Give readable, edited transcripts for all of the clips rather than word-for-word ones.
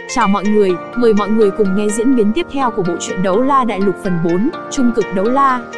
Chào mọi người, mời mọi người cùng nghe diễn biến tiếp theo của bộ truyện Đấu La Đại Lục phần 4, Trung cực đấu la.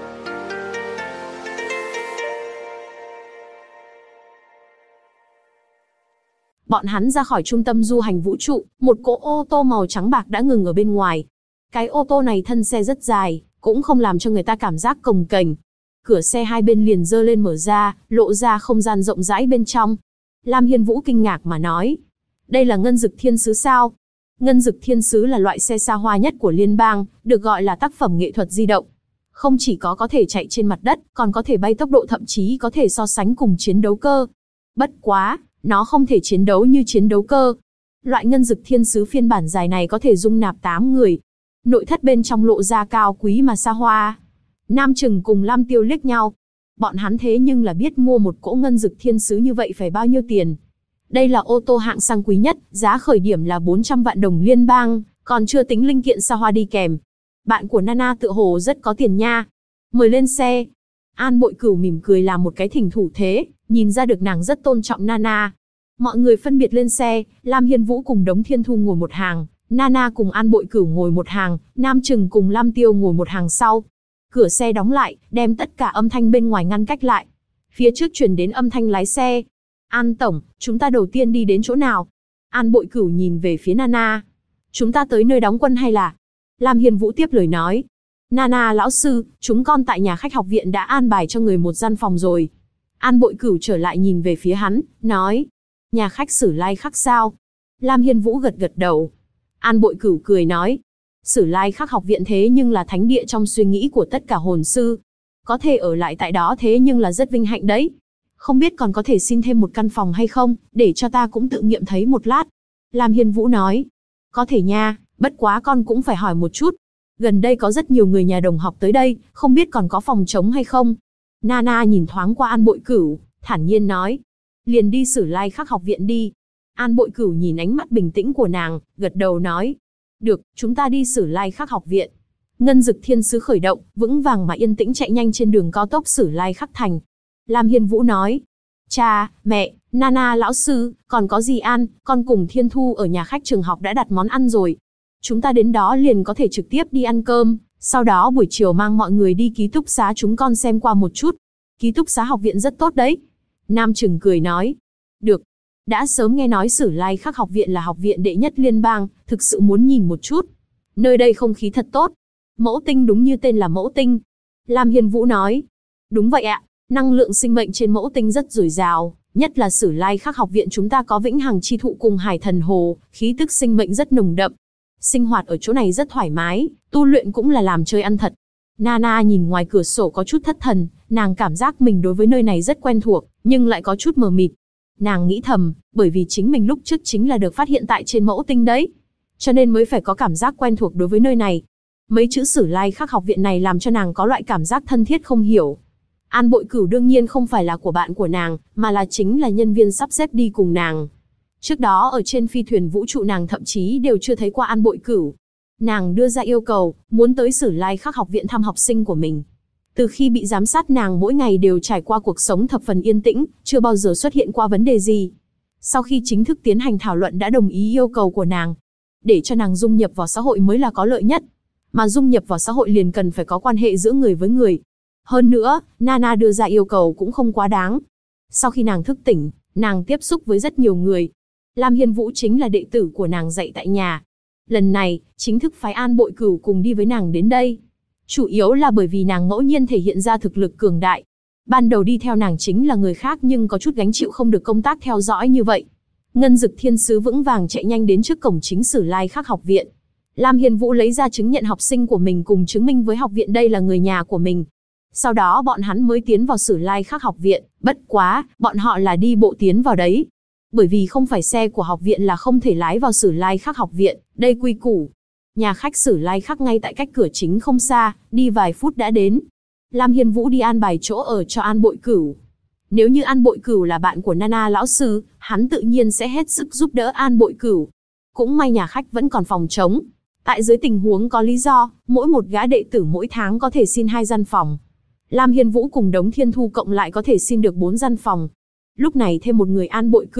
Bọn hắn ra khỏi trung tâm du hành vũ trụ, một cỗ ô tô màu trắng bạc đã ngừng ở bên ngoài. Cái ô tô này thân xe rất dài, cũng không làm cho người ta cảm giác cồng kềnh. Cửa xe hai bên liền giơ lên mở ra, lộ ra không gian rộng rãi bên trong. Lam Hiên Vũ kinh ngạc mà nói, đây là Ngân Dực Thiên Sứ sao? Ngân Dực Thiên Sứ là loại xe xa hoa nhất của liên bang, được gọi là tác phẩm nghệ thuật di động. Không chỉ có thể chạy trên mặt đất, còn có thể bay tốc độ, thậm chí có thể so sánh cùng chiến đấu cơ. Bất quá, nó không thể chiến đấu như chiến đấu cơ. Loại Ngân Dực Thiên Sứ phiên bản dài này có thể dung nạp 8 người. Nội thất bên trong lộ ra cao quý mà xa hoa. Nam Trừng cùng Lam Tiêu liếc nhau. Bọn hắn thế nhưng là biết mua một cỗ Ngân Dực Thiên Sứ như vậy phải bao nhiêu tiền. Đây là ô tô hạng sang quý nhất, giá khởi điểm là 400 vạn đồng liên bang, còn chưa tính linh kiện xa hoa đi kèm. Bạn của Nana tựa hồ rất có tiền nha. Mời lên xe. An Bội Cửu mỉm cười làm một cái thỉnh thủ thế, nhìn ra được nàng rất tôn trọng Nana. Mọi người phân biệt lên xe, Lam Hiên Vũ cùng Đống Thiên Thu ngồi một hàng, Nana cùng An Bội Cửu ngồi một hàng, Nam Trừng cùng Lam Tiêu ngồi một hàng sau. Cửa xe đóng lại, đem tất cả âm thanh bên ngoài ngăn cách lại. Phía trước truyền đến âm thanh lái xe. An tổng, chúng ta đầu tiên đi đến chỗ nào? An Bội Cửu nhìn về phía Nana. Chúng ta tới nơi đóng quân hay là? Lam Hiên Vũ tiếp lời nói. Nana lão sư, chúng con tại nhà khách học viện đã an bài cho người một gian phòng rồi. An Bội Cửu trở lại nhìn về phía hắn, nói. Nhà khách Sử Lai Khắc sao? Lam Hiên Vũ gật gật đầu. An Bội Cửu cười nói. Sử Lai Khắc học viện thế nhưng là thánh địa trong suy nghĩ của tất cả hồn sư. Có thể ở lại tại đó thế nhưng là rất vinh hạnh đấy. Không biết còn có thể xin thêm một căn phòng hay không, để cho ta cũng tự nghiệm thấy một lát. Lam Hiên Vũ nói. Có thể nha, bất quá con cũng phải hỏi một chút. Gần đây có rất nhiều người nhà đồng học tới đây, không biết còn có phòng trống hay không. Nana nhìn thoáng qua An Bội Cửu, thản nhiên nói. Liền đi Sử Lai Khắc học viện đi. An Bội Cửu nhìn ánh mắt bình tĩnh của nàng, gật đầu nói. Được, chúng ta đi Sử Lai Khắc học viện. Ngân Dực Thiên Sứ khởi động, vững vàng mà yên tĩnh chạy nhanh trên đường cao tốc Sử Lai Khắc thành. Lam Hiên Vũ nói. Cha, mẹ, Nana lão sư, còn có gì ăn, con cùng Thiên Thu ở nhà khách trường học đã đặt món ăn rồi. Chúng ta đến đó liền có thể trực tiếp đi ăn cơm, sau đó buổi chiều mang mọi người đi ký túc xá chúng con xem qua một chút. Ký túc xá học viện rất tốt đấy. Nam Trừng cười nói. Được. Đã sớm nghe nói Sử Lai Khắc học viện là học viện đệ nhất liên bang, thực sự muốn nhìn một chút. Nơi đây không khí thật tốt. Mẫu tinh đúng như tên là Mẫu tinh. Lam Hiên Vũ nói. Đúng vậy ạ. Năng lượng sinh mệnh trên Mẫu tinh rất dồi dào, nhất là Sử Lai Khắc học viện chúng ta có Vĩnh Hằng chi thụ cùng Hải Thần Hồ, khí tức sinh mệnh rất nồng đậm. Sinh hoạt ở chỗ này rất thoải mái, tu luyện cũng là làm chơi ăn thật. Nana nhìn ngoài cửa sổ có chút thất thần, nàng cảm giác mình đối với nơi này rất quen thuộc, nhưng lại có chút mờ mịt. Nàng nghĩ thầm, bởi vì chính mình lúc trước chính là được phát hiện tại trên Mẫu tinh đấy, cho nên mới phải có cảm giác quen thuộc đối với nơi này. Mấy chữ Sử Lai Khắc học viện này làm cho nàng có loại cảm giác thân thiết không hiểu. An Bội Cửu đương nhiên không phải là của bạn của nàng, mà là chính là nhân viên sắp xếp đi cùng nàng. Trước đó ở trên phi thuyền vũ trụ nàng thậm chí đều chưa thấy qua An Bội Cửu. Nàng đưa ra yêu cầu, muốn tới Sử Lai Khắc học viện thăm học sinh của mình. Từ khi bị giám sát nàng mỗi ngày đều trải qua cuộc sống thập phần yên tĩnh, chưa bao giờ xuất hiện qua vấn đề gì. Sau khi chính thức tiến hành thảo luận đã đồng ý yêu cầu của nàng. Để cho nàng dung nhập vào xã hội mới là có lợi nhất. Mà dung nhập vào xã hội liền cần phải có quan hệ giữa người với người. Hơn nữa, Nana đưa ra yêu cầu cũng không quá đáng. Sau khi nàng thức tỉnh, nàng tiếp xúc với rất nhiều người. Lam Hiên Vũ chính là đệ tử của nàng dạy tại nhà. Lần này, chính thức phái An Bội Cửu cùng đi với nàng đến đây. Chủ yếu là bởi vì nàng ngẫu nhiên thể hiện ra thực lực cường đại. Ban đầu đi theo nàng chính là người khác nhưng có chút gánh chịu không được công tác theo dõi như vậy. Ngân Dực Thiên Sứ vững vàng chạy nhanh đến trước cổng chính Sử Lai Khắc học viện. Lam Hiên Vũ lấy ra chứng nhận học sinh của mình cùng chứng minh với học viện đây là người nhà của mình. Sau đó bọn hắn mới tiến vào Sử Lai Khắc học viện, bất quá, bọn họ là đi bộ tiến vào đấy. Bởi vì không phải xe của học viện là không thể lái vào Sử Lai Khắc học viện, đây quy củ. Nhà khách Sử Lai Khắc ngay tại cách cửa chính không xa, đi vài phút đã đến. Lam Hiên Vũ đi an bài chỗ ở cho An Bội Cửu. Nếu như An Bội Cửu là bạn của Nana lão sư, hắn tự nhiên sẽ hết sức giúp đỡ An Bội Cửu. Cũng may nhà khách vẫn còn phòng trống. Tại dưới tình huống có lý do, mỗi một gã đệ tử mỗi tháng có thể xin 2 gian phòng. Lam Hiên Vũ cùng Đống Thiên Thu cộng lại có thể xin được 4 gian phòng. Lúc này thêm một người An Bội Cửu,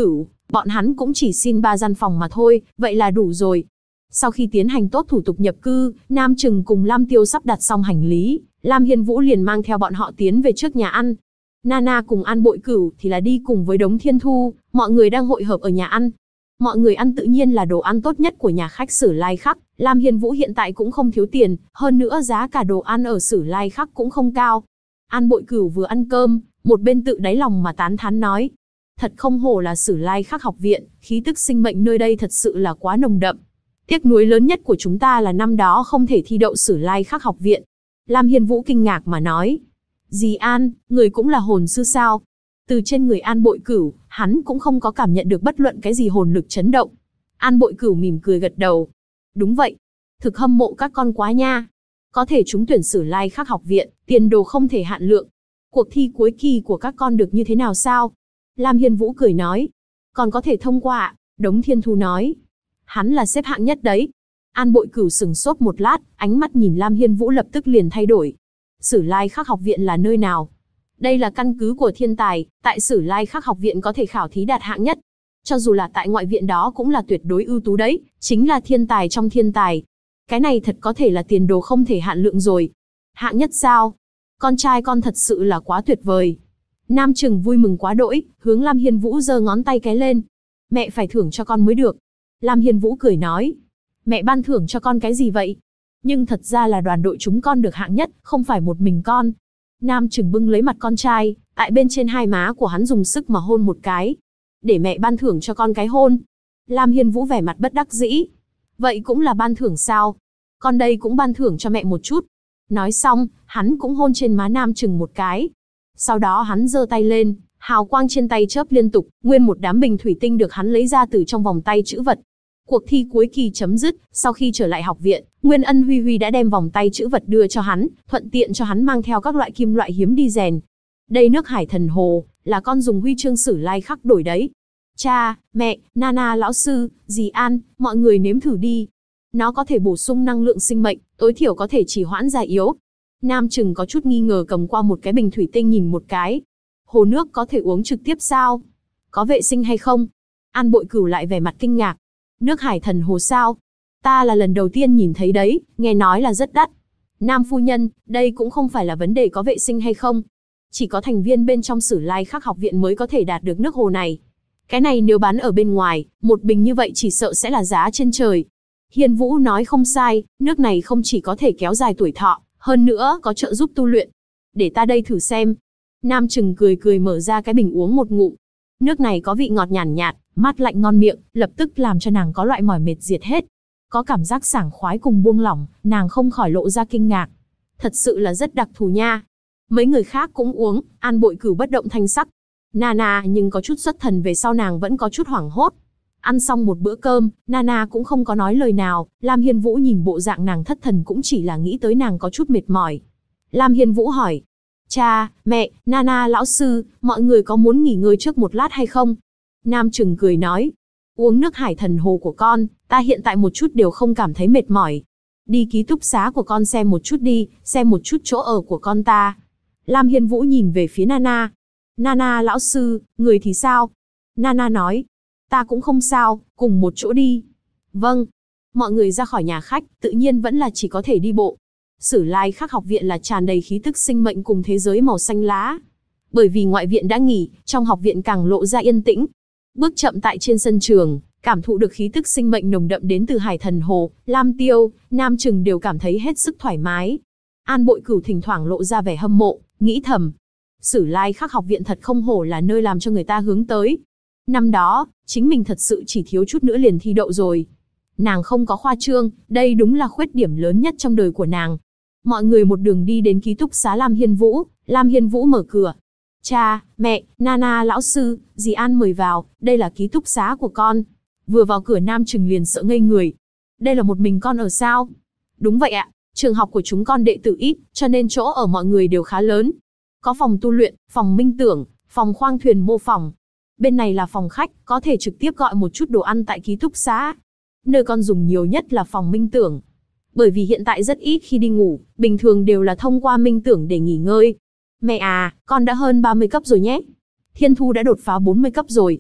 Bọn hắn cũng chỉ xin 3 gian phòng mà thôi, vậy là đủ rồi. Sau khi tiến hành tốt thủ tục nhập cư, Nam Trừng cùng Lam Tiêu sắp đặt xong hành lý, Lam Hiên Vũ liền mang theo bọn họ tiến về trước nhà ăn. Nana cùng An Bội Cửu thì là đi cùng với Đống Thiên Thu, mọi người đang hội hợp ở nhà ăn. Mọi người ăn tự nhiên là đồ ăn tốt nhất của nhà khách Sử Lai Khắc, Lam Hiên Vũ hiện tại cũng không thiếu tiền, hơn nữa giá cả đồ ăn ở Sử Lai Khắc cũng không cao. An Bội Cửu vừa ăn cơm, một bên tự đáy lòng mà tán thán nói. Thật không hổ là Sử Lai Khắc học viện, khí tức sinh mệnh nơi đây thật sự là quá nồng đậm. Tiếc nuối lớn nhất của chúng ta là năm đó không thể thi đậu Sử Lai Khắc học viện. Lam Hiên Vũ kinh ngạc mà nói. Dì An, người cũng là hồn sư sao? Từ trên người An Bội Cửu, hắn cũng không có cảm nhận được bất luận cái gì hồn lực chấn động. An Bội Cửu mỉm cười gật đầu. Đúng vậy. Thực hâm mộ các con quá nha. Có thể trúng tuyển Sử Lai Khắc học viện, tiền đồ không thể hạn lượng. Cuộc thi cuối kỳ của các con được như thế nào sao? Lam Hiên Vũ cười nói. Còn có thể thông qua ạ, Đống Thiên Thu nói. Hắn là xếp hạng nhất đấy. An Bội Cửu sừng sốt một lát, ánh mắt nhìn Lam Hiên Vũ lập tức liền thay đổi. Sử Lai Khắc học viện là nơi nào? Đây là căn cứ của thiên tài, tại Sử Lai Khắc học viện có thể khảo thí đạt hạng nhất. Cho dù là tại ngoại viện đó cũng là tuyệt đối ưu tú đấy, chính là thiên tài trong thiên tài. Cái này thật có thể là tiền đồ không thể hạn lượng rồi. Hạng nhất sao? Con trai con thật sự là quá tuyệt vời. Nam Trừng vui mừng quá đỗi, hướng Lam Hiên Vũ giơ ngón tay cái lên. Mẹ phải thưởng cho con mới được. Lam Hiên Vũ cười nói. Mẹ ban thưởng cho con cái gì vậy? Nhưng thật ra là đoàn đội chúng con được hạng nhất, không phải một mình con. Nam Trừng bưng lấy mặt con trai, tại bên trên hai má của hắn dùng sức mà hôn một cái. Để mẹ ban thưởng cho con cái hôn. Lam Hiên Vũ vẻ mặt bất đắc dĩ. Vậy cũng là ban thưởng sao? Con đây cũng ban thưởng cho mẹ một chút. Nói xong, hắn cũng hôn trên má Nam Trừng một cái. Sau đó hắn giơ tay lên, hào quang trên tay chớp liên tục, nguyên một đám bình thủy tinh được hắn lấy ra từ trong vòng tay trữ vật. Cuộc thi cuối kỳ chấm dứt, sau khi trở lại học viện, Nguyên Ân Huy Huy đã đem vòng tay trữ vật đưa cho hắn, thuận tiện cho hắn mang theo các loại kim loại hiếm đi rèn. Đây nước Hải Thần Hồ, là con dùng huy chương Sử Lai Khắc đổi đấy. Cha, mẹ, Nana lão sư, dì An, mọi người nếm thử đi. Nó có thể bổ sung năng lượng sinh mệnh, tối thiểu có thể trì hoãn già yếu. Nam Trừng có chút nghi ngờ cầm qua một cái bình thủy tinh nhìn một cái. Hồ nước có thể uống trực tiếp sao? Có vệ sinh hay không? An Bội Cửu lại vẻ mặt kinh ngạc. Nước Hải Thần Hồ sao? Ta là lần đầu tiên nhìn thấy đấy, nghe nói là rất đắt. Nam phu nhân, đây cũng không phải là vấn đề có vệ sinh hay không. Chỉ có thành viên bên trong Sử Lai Khắc học viện mới có thể đạt được nước hồ này. Cái này nếu bán ở bên ngoài, một bình như vậy chỉ sợ sẽ là giá trên trời. Hiên Vũ nói không sai, nước này không chỉ có thể kéo dài tuổi thọ, hơn nữa có trợ giúp tu luyện. Để ta đây thử xem. Nam Trừng cười cười mở ra cái bình uống một ngụm. Nước này có vị ngọt nhàn nhạt, mát lạnh ngon miệng, lập tức làm cho nàng có loại mỏi mệt diệt hết. Có cảm giác sảng khoái cùng buông lỏng, nàng không khỏi lộ ra kinh ngạc. Thật sự là rất đặc thù nha. Mấy người khác cũng uống, An Bội Cửu bất động thanh sắc. Nana nhưng có chút xuất thần về sau nàng vẫn có chút hoảng hốt. Ăn xong một bữa cơm, Nana cũng không có nói lời nào, Lam Hiên Vũ nhìn bộ dạng nàng thất thần cũng chỉ là nghĩ tới nàng có chút mệt mỏi. Lam Hiên Vũ hỏi. Cha, mẹ, Nana lão sư, mọi người có muốn nghỉ ngơi trước một lát hay không? Nam Trừng cười nói. Uống nước Hải Thần Hồ của con, ta hiện tại một chút đều không cảm thấy mệt mỏi. Đi ký túc xá của con xem một chút đi, xem một chút chỗ ở của con ta. Lam Hiên Vũ nhìn về phía Nana. Nana lão sư, người thì sao? Nana nói. Ta cũng không sao, cùng một chỗ đi. Vâng. Mọi người ra khỏi nhà khách, tự nhiên vẫn là chỉ có thể đi bộ. Sử Lai Khắc học viện là tràn đầy khí tức sinh mệnh cùng thế giới màu xanh lá. Bởi vì ngoại viện đã nghỉ, trong học viện càng lộ ra yên tĩnh. Bước chậm tại trên sân trường, cảm thụ được khí tức sinh mệnh nồng đậm đến từ Hải Thần Hồ, Lam Tiêu, Nam Trừng đều cảm thấy hết sức thoải mái. An Bội Cửu thỉnh thoảng lộ ra vẻ hâm mộ, nghĩ thầm. Sử Lai Khắc học viện thật không hổ là nơi làm cho người ta hướng tới. Năm đó, chính mình thật sự chỉ thiếu chút nữa liền thi đậu rồi. Nàng không có khoa trương, đây đúng là khuyết điểm lớn nhất trong đời của nàng. Mọi người một đường đi đến ký túc xá Lam Hiên Vũ mở cửa. Cha, mẹ, Nana lão sư, dì An mời vào, đây là ký túc xá của con. Vừa vào cửa Nam Trừng liền sợ ngây người. Đây là một mình con ở sao? Đúng vậy ạ, trường học của chúng con đệ tử ít, cho nên chỗ ở mọi người đều khá lớn. Có phòng tu luyện, phòng minh tưởng, phòng khoang thuyền mô phỏng. Bên này là phòng khách, có thể trực tiếp gọi một chút đồ ăn tại ký túc xá. Nơi con dùng nhiều nhất là phòng minh tưởng. Bởi vì hiện tại rất ít khi đi ngủ, bình thường đều là thông qua minh tưởng để nghỉ ngơi. Mẹ à, con đã hơn 30 cấp rồi nhé. Thiên Thu đã đột phá 40 cấp rồi.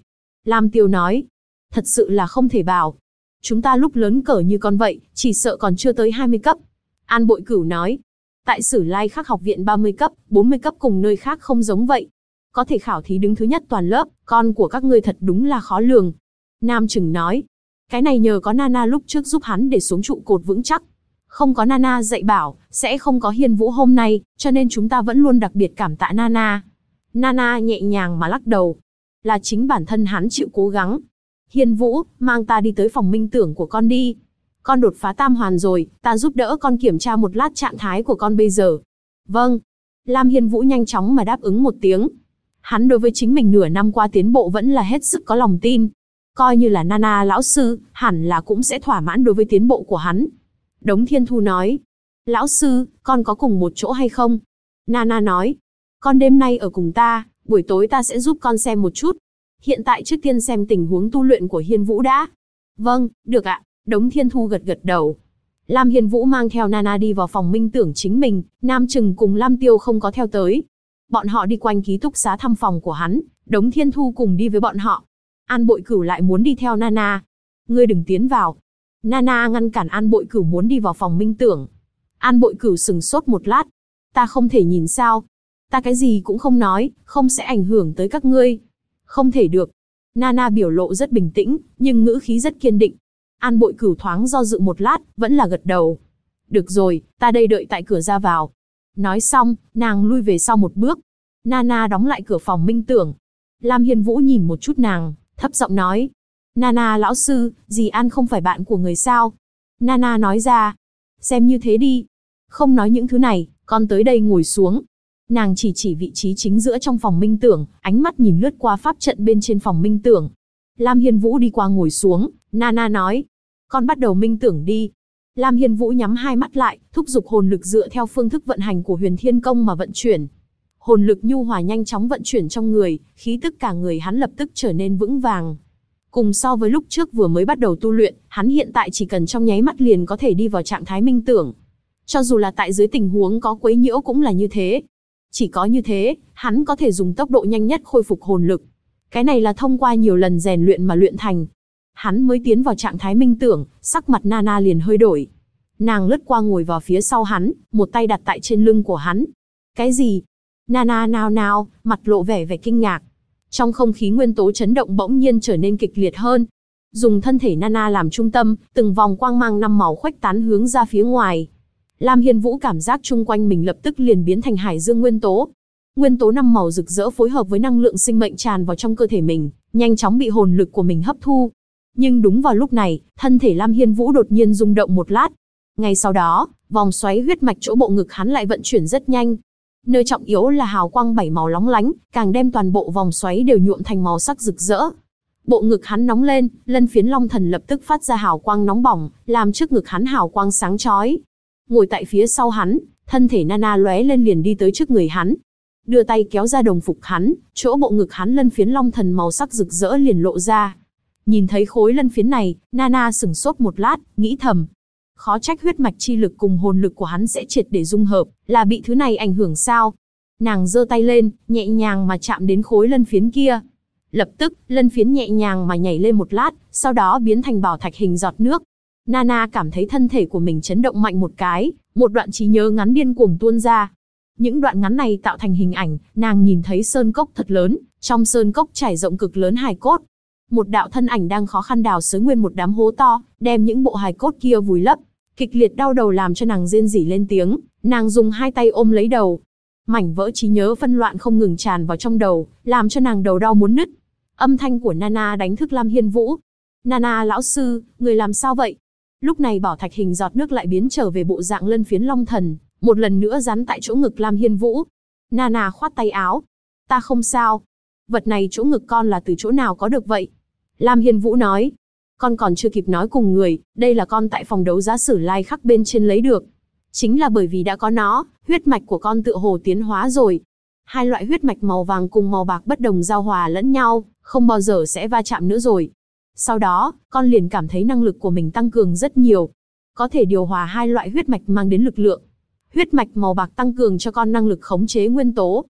Lam Tiêu nói. Thật sự là không thể bảo. Chúng ta lúc lớn cỡ như con vậy, chỉ sợ còn chưa tới 20 cấp. An Bội Cửu nói. Tại Sử Lai Khắc học viện 30 cấp, 40 cấp cùng nơi khác không giống vậy. Có thể khảo thí đứng thứ nhất toàn lớp, con của các ngươi thật đúng là khó lường. Nam Trừng nói. Cái này nhờ có Nana lúc trước giúp hắn để xuống trụ cột vững chắc. Không có Nana dạy bảo, sẽ không có Hiên Vũ hôm nay, cho nên chúng ta vẫn luôn đặc biệt cảm tạ Nana. Nana nhẹ nhàng mà lắc đầu. Là chính bản thân hắn chịu cố gắng. Hiên Vũ, mang ta đi tới phòng minh tưởng của con đi. Con đột phá tam hoàn rồi, ta giúp đỡ con kiểm tra một lát trạng thái của con bây giờ. Vâng. Lam Hiên Vũ nhanh chóng mà đáp ứng một tiếng. Hắn đối với chính mình nửa năm qua tiến bộ vẫn là hết sức có lòng tin. Coi như là Nana lão sư, hẳn là cũng sẽ thỏa mãn đối với tiến bộ của hắn. Đống Thiên Thu nói. Lão sư, con có cùng một chỗ hay không? Nana nói. Con đêm nay ở cùng ta, buổi tối ta sẽ giúp con xem một chút. Hiện tại trước tiên xem tình huống tu luyện của Hiên Vũ đã. Vâng, được ạ. Đống Thiên Thu gật gật đầu. Lam Hiên Vũ mang theo Nana đi vào phòng minh tưởng chính mình, Nam Trừng cùng Lam Tiêu không có theo tới. Bọn họ đi quanh ký túc xá thăm phòng của hắn, Đống Thiên Thu cùng đi với bọn họ. An Bội Cửu lại muốn đi theo Nana. Ngươi đừng tiến vào. Nana ngăn cản An Bội Cửu muốn đi vào phòng minh tưởng. An Bội Cửu sừng sốt một lát. Ta không thể nhìn sao? Ta cái gì cũng không nói, không sẽ ảnh hưởng tới các ngươi. Không thể được. Nana biểu lộ rất bình tĩnh, nhưng ngữ khí rất kiên định. An Bội Cửu thoáng do dự một lát, vẫn là gật đầu. Được rồi, ta đây đợi tại cửa ra vào. Nói xong, nàng lui về sau một bước. Nana đóng lại cửa phòng minh tưởng. Lam Hiên Vũ nhìn một chút nàng, thấp giọng nói. Nana lão sư, dì An không phải bạn của người sao? Nana nói ra. Xem như thế đi. Không nói những thứ này, con tới đây ngồi xuống. Nàng chỉ chỉ vị trí chính giữa trong phòng minh tưởng, ánh mắt nhìn lướt qua pháp trận bên trên phòng minh tưởng. Lam Hiên Vũ đi qua ngồi xuống, Nana nói. Con bắt đầu minh tưởng đi. Lam Hiên Vũ nhắm hai mắt lại, thúc giục hồn lực dựa theo phương thức vận hành của Huyền Thiên Công mà vận chuyển. Hồn lực nhu hòa nhanh chóng vận chuyển trong người, khí tức cả người hắn lập tức trở nên vững vàng. Cùng so với lúc trước vừa mới bắt đầu tu luyện, hắn hiện tại chỉ cần trong nháy mắt liền có thể đi vào trạng thái minh tưởng. Cho dù là tại dưới tình huống có quấy nhiễu cũng là như thế. Chỉ có như thế, hắn có thể dùng tốc độ nhanh nhất khôi phục hồn lực. Cái này là thông qua nhiều lần rèn luyện mà luyện thành. Hắn mới tiến vào trạng thái minh tưởng, sắc mặt Nana liền hơi đổi. Nàng lướt qua ngồi vào phía sau hắn, một tay đặt tại trên lưng của hắn. Cái gì? Nana nao nao, mặt lộ vẻ kinh ngạc. Trong không khí nguyên tố chấn động bỗng nhiên trở nên kịch liệt hơn. Dùng thân thể Nana làm trung tâm, từng vòng quang mang năm màu khuếch tán hướng ra phía ngoài. Lam Hiên Vũ cảm giác chung quanh mình lập tức liền biến thành hải dương nguyên tố. Nguyên tố năm màu rực rỡ phối hợp với năng lượng sinh mệnh tràn vào trong cơ thể mình, nhanh chóng bị hồn lực của mình hấp thu. Nhưng đúng vào lúc này, thân thể Lam Hiên Vũ đột nhiên rung động một lát. Ngay sau đó, vòng xoáy huyết mạch chỗ bộ ngực hắn lại vận chuyển rất nhanh. Nơi trọng yếu là hào quang 7 màu lóng lánh, càng đem toàn bộ vòng xoáy đều nhuộm thành màu sắc rực rỡ. Bộ ngực hắn nóng lên, lân phiến long thần lập tức phát ra hào quang nóng bỏng, làm trước ngực hắn hào quang sáng chói. Ngồi tại phía sau hắn, thân thể Nana lóe lên liền đi tới trước người hắn. Đưa tay kéo ra đồng phục hắn, chỗ bộ ngực hắn lân phiến long thần màu sắc rực rỡ liền lộ ra. Nhìn thấy khối lân phiến này, Nana sửng sốt một lát, nghĩ thầm. Khó trách huyết mạch chi lực cùng hồn lực của hắn sẽ triệt để dung hợp, là bị thứ này ảnh hưởng sao? Nàng giơ tay lên, nhẹ nhàng mà chạm đến khối lân phiến kia. Lập tức, lân phiến nhẹ nhàng mà nhảy lên một lát, sau đó biến thành bảo thạch hình giọt nước. Nana cảm thấy thân thể của mình chấn động mạnh một cái, một đoạn trí nhớ ngắn điên cuồng tuôn ra. Những đoạn ngắn này tạo thành hình ảnh, nàng nhìn thấy sơn cốc thật lớn, trong sơn cốc trải rộng cực lớn hài cốt. Một đạo thân ảnh đang khó khăn đào xới nguyên một đám hố to, đem những bộ hài cốt kia vùi lấp. Kịch liệt đau đầu làm cho nàng rên rỉ lên tiếng, nàng dùng hai tay ôm lấy đầu. Mảnh vỡ trí nhớ phân loạn không ngừng tràn vào trong đầu, làm cho nàng đầu đau muốn nứt. Âm thanh của Nana đánh thức Lam Hiên Vũ. Nana lão sư, người làm sao vậy? Lúc này bảo thạch hình giọt nước lại biến trở về bộ dạng lân phiến long thần, một lần nữa dán tại chỗ ngực Lam Hiên Vũ. Nana khoát tay áo. Ta không sao. Vật này chỗ ngực con là từ chỗ nào có được vậy? Lam Hiên Vũ nói. Con còn chưa kịp nói cùng người, đây là con tại phòng đấu giá Sử Lai Khắc bên trên lấy được. Chính là bởi vì đã có nó, huyết mạch của con tựa hồ tiến hóa rồi. Hai loại huyết mạch màu vàng cùng màu bạc bất đồng giao hòa lẫn nhau, không bao giờ sẽ va chạm nữa rồi. Sau đó, con liền cảm thấy năng lực của mình tăng cường rất nhiều. Có thể điều hòa hai loại huyết mạch mang đến lực lượng. Huyết mạch màu bạc tăng cường cho con năng lực khống chế nguyên tố.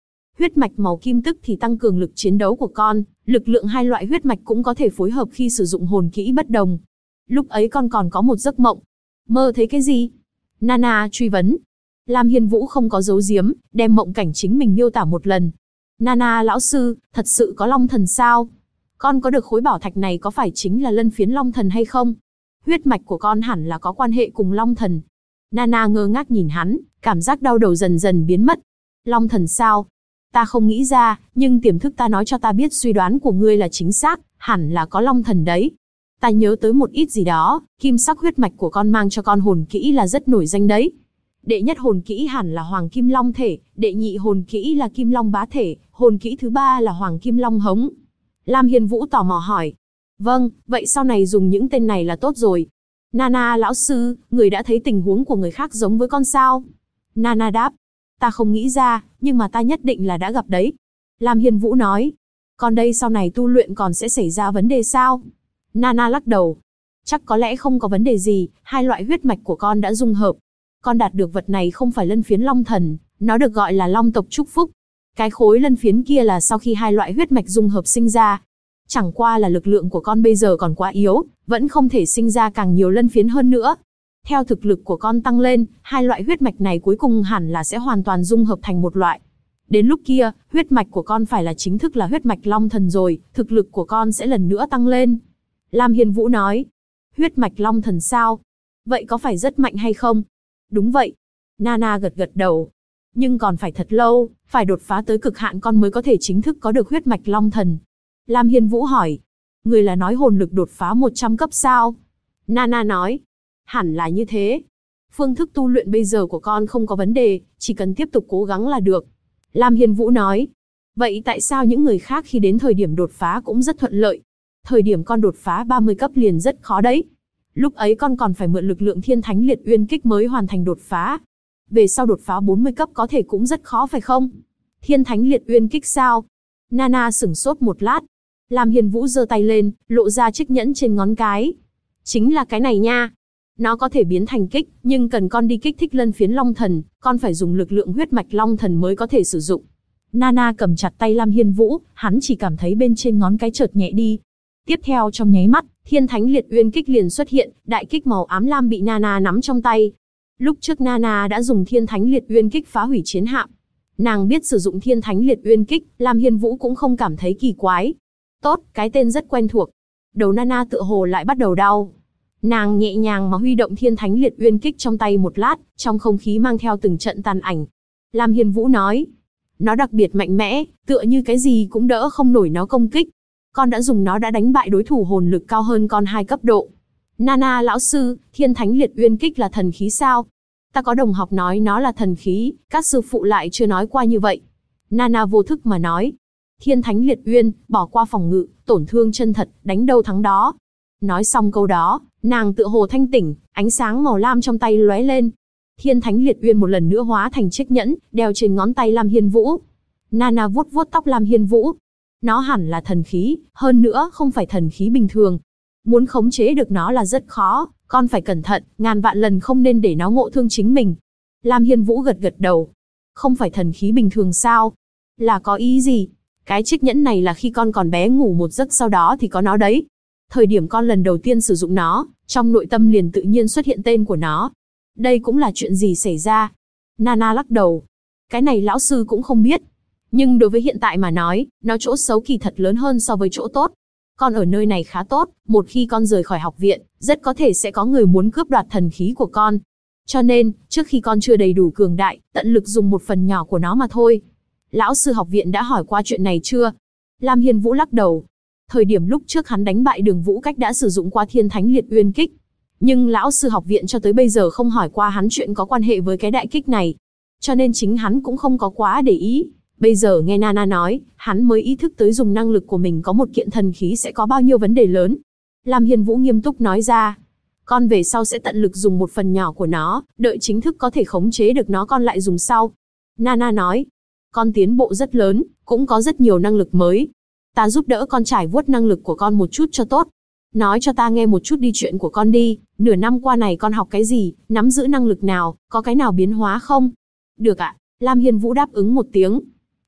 Huyết mạch màu kim tức thì tăng cường lực chiến đấu của con, lực lượng hai loại huyết mạch cũng có thể phối hợp khi sử dụng hồn kỹ bất đồng. Lúc ấy con còn có một giấc mộng. Mơ thấy cái gì? Nana truy vấn. Lam Hiên Vũ không có giấu giếm, đem mộng cảnh chính mình miêu tả một lần. Nana lão sư, thật sự có long thần sao? Con có được khối bảo thạch này có phải chính là lân phiến long thần hay không? Huyết mạch của con hẳn là có quan hệ cùng long thần. Nana ngơ ngác nhìn hắn, cảm giác đau đầu dần dần biến mất. Long thần sao? Ta không nghĩ ra, nhưng tiềm thức ta nói cho ta biết suy đoán của ngươi là chính xác, hẳn là có long thần đấy. Ta nhớ tới một ít gì đó, kim sắc huyết mạch của con mang cho con hồn kỹ là rất nổi danh đấy. Đệ nhất hồn kỹ hẳn là Hoàng Kim Long thể, đệ nhị hồn kỹ là Kim Long bá thể, hồn kỹ thứ ba là Hoàng Kim Long hống. Lam Hiên Vũ tò mò hỏi. Vâng, vậy sau này dùng những tên này là tốt rồi. Nana lão sư, người đã thấy tình huống của người khác giống với con sao? Nana đáp. Ta không nghĩ ra, nhưng mà ta nhất định là đã gặp đấy. Lam Hiên Vũ nói. Còn đây sau này tu luyện còn sẽ xảy ra vấn đề sao? Nana lắc đầu. Chắc có lẽ không có vấn đề gì, hai loại huyết mạch của con đã dung hợp. Con đạt được vật này không phải lân phiến long thần, nó được gọi là long tộc chúc phúc. Cái khối lân phiến kia là sau khi hai loại huyết mạch dung hợp sinh ra. Chẳng qua là lực lượng của con bây giờ còn quá yếu, vẫn không thể sinh ra càng nhiều lân phiến hơn nữa. Theo thực lực của con tăng lên, hai loại huyết mạch này cuối cùng hẳn là sẽ hoàn toàn dung hợp thành một loại. Đến lúc kia, huyết mạch của con phải là chính thức là huyết mạch long thần rồi, thực lực của con sẽ lần nữa tăng lên. Lam Hiên Vũ nói. Huyết mạch long thần sao? Vậy có phải rất mạnh hay không? Đúng vậy. Nana gật gật đầu. Nhưng còn phải thật lâu, phải đột phá tới cực hạn con mới có thể chính thức có được huyết mạch long thần. Lam Hiên Vũ hỏi. Người là nói hồn lực đột phá 100 cấp sao? Nana nói. Hẳn là như thế. Phương thức tu luyện bây giờ của con không có vấn đề, chỉ cần tiếp tục cố gắng là được. Lam Hiên Vũ nói. Vậy tại sao những người khác khi đến thời điểm đột phá cũng rất thuận lợi? Thời điểm con đột phá 30 cấp liền rất khó đấy. Lúc ấy con còn phải mượn lực lượng Thiên Thánh Liệt Uyên Kích mới hoàn thành đột phá. Về sau đột phá 40 cấp có thể cũng rất khó phải không? Thiên Thánh Liệt Uyên Kích sao? Nana sửng sốt một lát. Lam Hiên Vũ giơ tay lên, lộ ra chiếc nhẫn trên ngón cái. Chính là cái này nha. Nó có thể biến thành kích, nhưng cần con đi kích thích lân phiến long thần, con phải dùng lực lượng huyết mạch long thần mới có thể sử dụng. Nana cầm chặt tay Lam Hiên Vũ, hắn chỉ cảm thấy bên trên ngón cái chợt nhẹ đi. Tiếp theo trong nháy mắt, Thiên Thánh Liệt Uyên Kích liền xuất hiện, đại kích màu ám lam bị Nana nắm trong tay. Lúc trước Nana đã dùng Thiên Thánh Liệt Uyên Kích phá hủy chiến hạm. Nàng biết sử dụng Thiên Thánh Liệt Uyên Kích, Lam Hiên Vũ cũng không cảm thấy kỳ quái. Tốt, cái tên rất quen thuộc. Đầu Nana tựa hồ lại bắt đầu đau. Nàng nhẹ nhàng mà huy động Thiên Thánh Liệt Uyên Kích trong tay một lát, trong không khí mang theo từng trận tàn ảnh. Lam Hiên Vũ nói, nó đặc biệt mạnh mẽ, tựa như cái gì cũng đỡ không nổi nó công kích. Con đã dùng nó đã đánh bại đối thủ hồn lực cao hơn con 2 cấp độ. Nana lão sư, Thiên Thánh Liệt Uyên Kích là thần khí sao? Ta có đồng học nói nó là thần khí, các sư phụ lại chưa nói qua như vậy. Nana vô thức mà nói. Thiên Thánh Liệt Uyên, bỏ qua phòng ngự, tổn thương chân thật, đánh đâu thắng đó. Nói xong câu đó, nàng tựa hồ thanh tỉnh, ánh sáng màu lam trong tay lóe lên. Thiên Thánh Liệt Uyên một lần nữa hóa thành chiếc nhẫn, đeo trên ngón tay Lam Hiên Vũ. Nana vuốt vuốt tóc Lam Hiên Vũ. Nó hẳn là thần khí, hơn nữa không phải thần khí bình thường. Muốn khống chế được nó là rất khó, con phải cẩn thận, ngàn vạn lần không nên để nó ngộ thương chính mình. Lam Hiên Vũ gật gật đầu. Không phải thần khí bình thường sao? Là có ý gì? Cái chiếc nhẫn này là khi con còn bé ngủ một giấc sau đó thì có nó đấy. Thời điểm con lần đầu tiên sử dụng nó, trong nội tâm liền tự nhiên xuất hiện tên của nó. Đây cũng là chuyện gì xảy ra? Nana lắc đầu. Cái này lão sư cũng không biết. Nhưng đối với hiện tại mà nói, nó chỗ xấu kỳ thật lớn hơn so với chỗ tốt. Con ở nơi này khá tốt, một khi con rời khỏi học viện, rất có thể sẽ có người muốn cướp đoạt thần khí của con. Cho nên, trước khi con chưa đầy đủ cường đại, tận lực dùng một phần nhỏ của nó mà thôi. Lão sư học viện đã hỏi qua chuyện này chưa? Lam Hiên Vũ lắc đầu. Thời điểm lúc trước hắn đánh bại Đường Vũ Cách đã sử dụng qua Thiên Thánh Liệt Uyên Kích. Nhưng lão sư học viện cho tới bây giờ không hỏi qua hắn chuyện có quan hệ với cái đại kích này. Cho nên chính hắn cũng không có quá để ý. Bây giờ nghe Nana nói, hắn mới ý thức tới dùng năng lực của mình có một kiện thần khí sẽ có bao nhiêu vấn đề lớn. Lam Hiên Vũ nghiêm túc nói ra. Con về sau sẽ tận lực dùng một phần nhỏ của nó, đợi chính thức có thể khống chế được nó con lại dùng sau. Nana nói. Con tiến bộ rất lớn, cũng có rất nhiều năng lực mới. Ta giúp đỡ con trải vuốt năng lực của con một chút cho tốt. Nói cho ta nghe một chút đi chuyện của con đi, nửa năm qua này con học cái gì, nắm giữ năng lực nào, có cái nào biến hóa không? Được ạ, Lam Hiên Vũ đáp ứng một tiếng.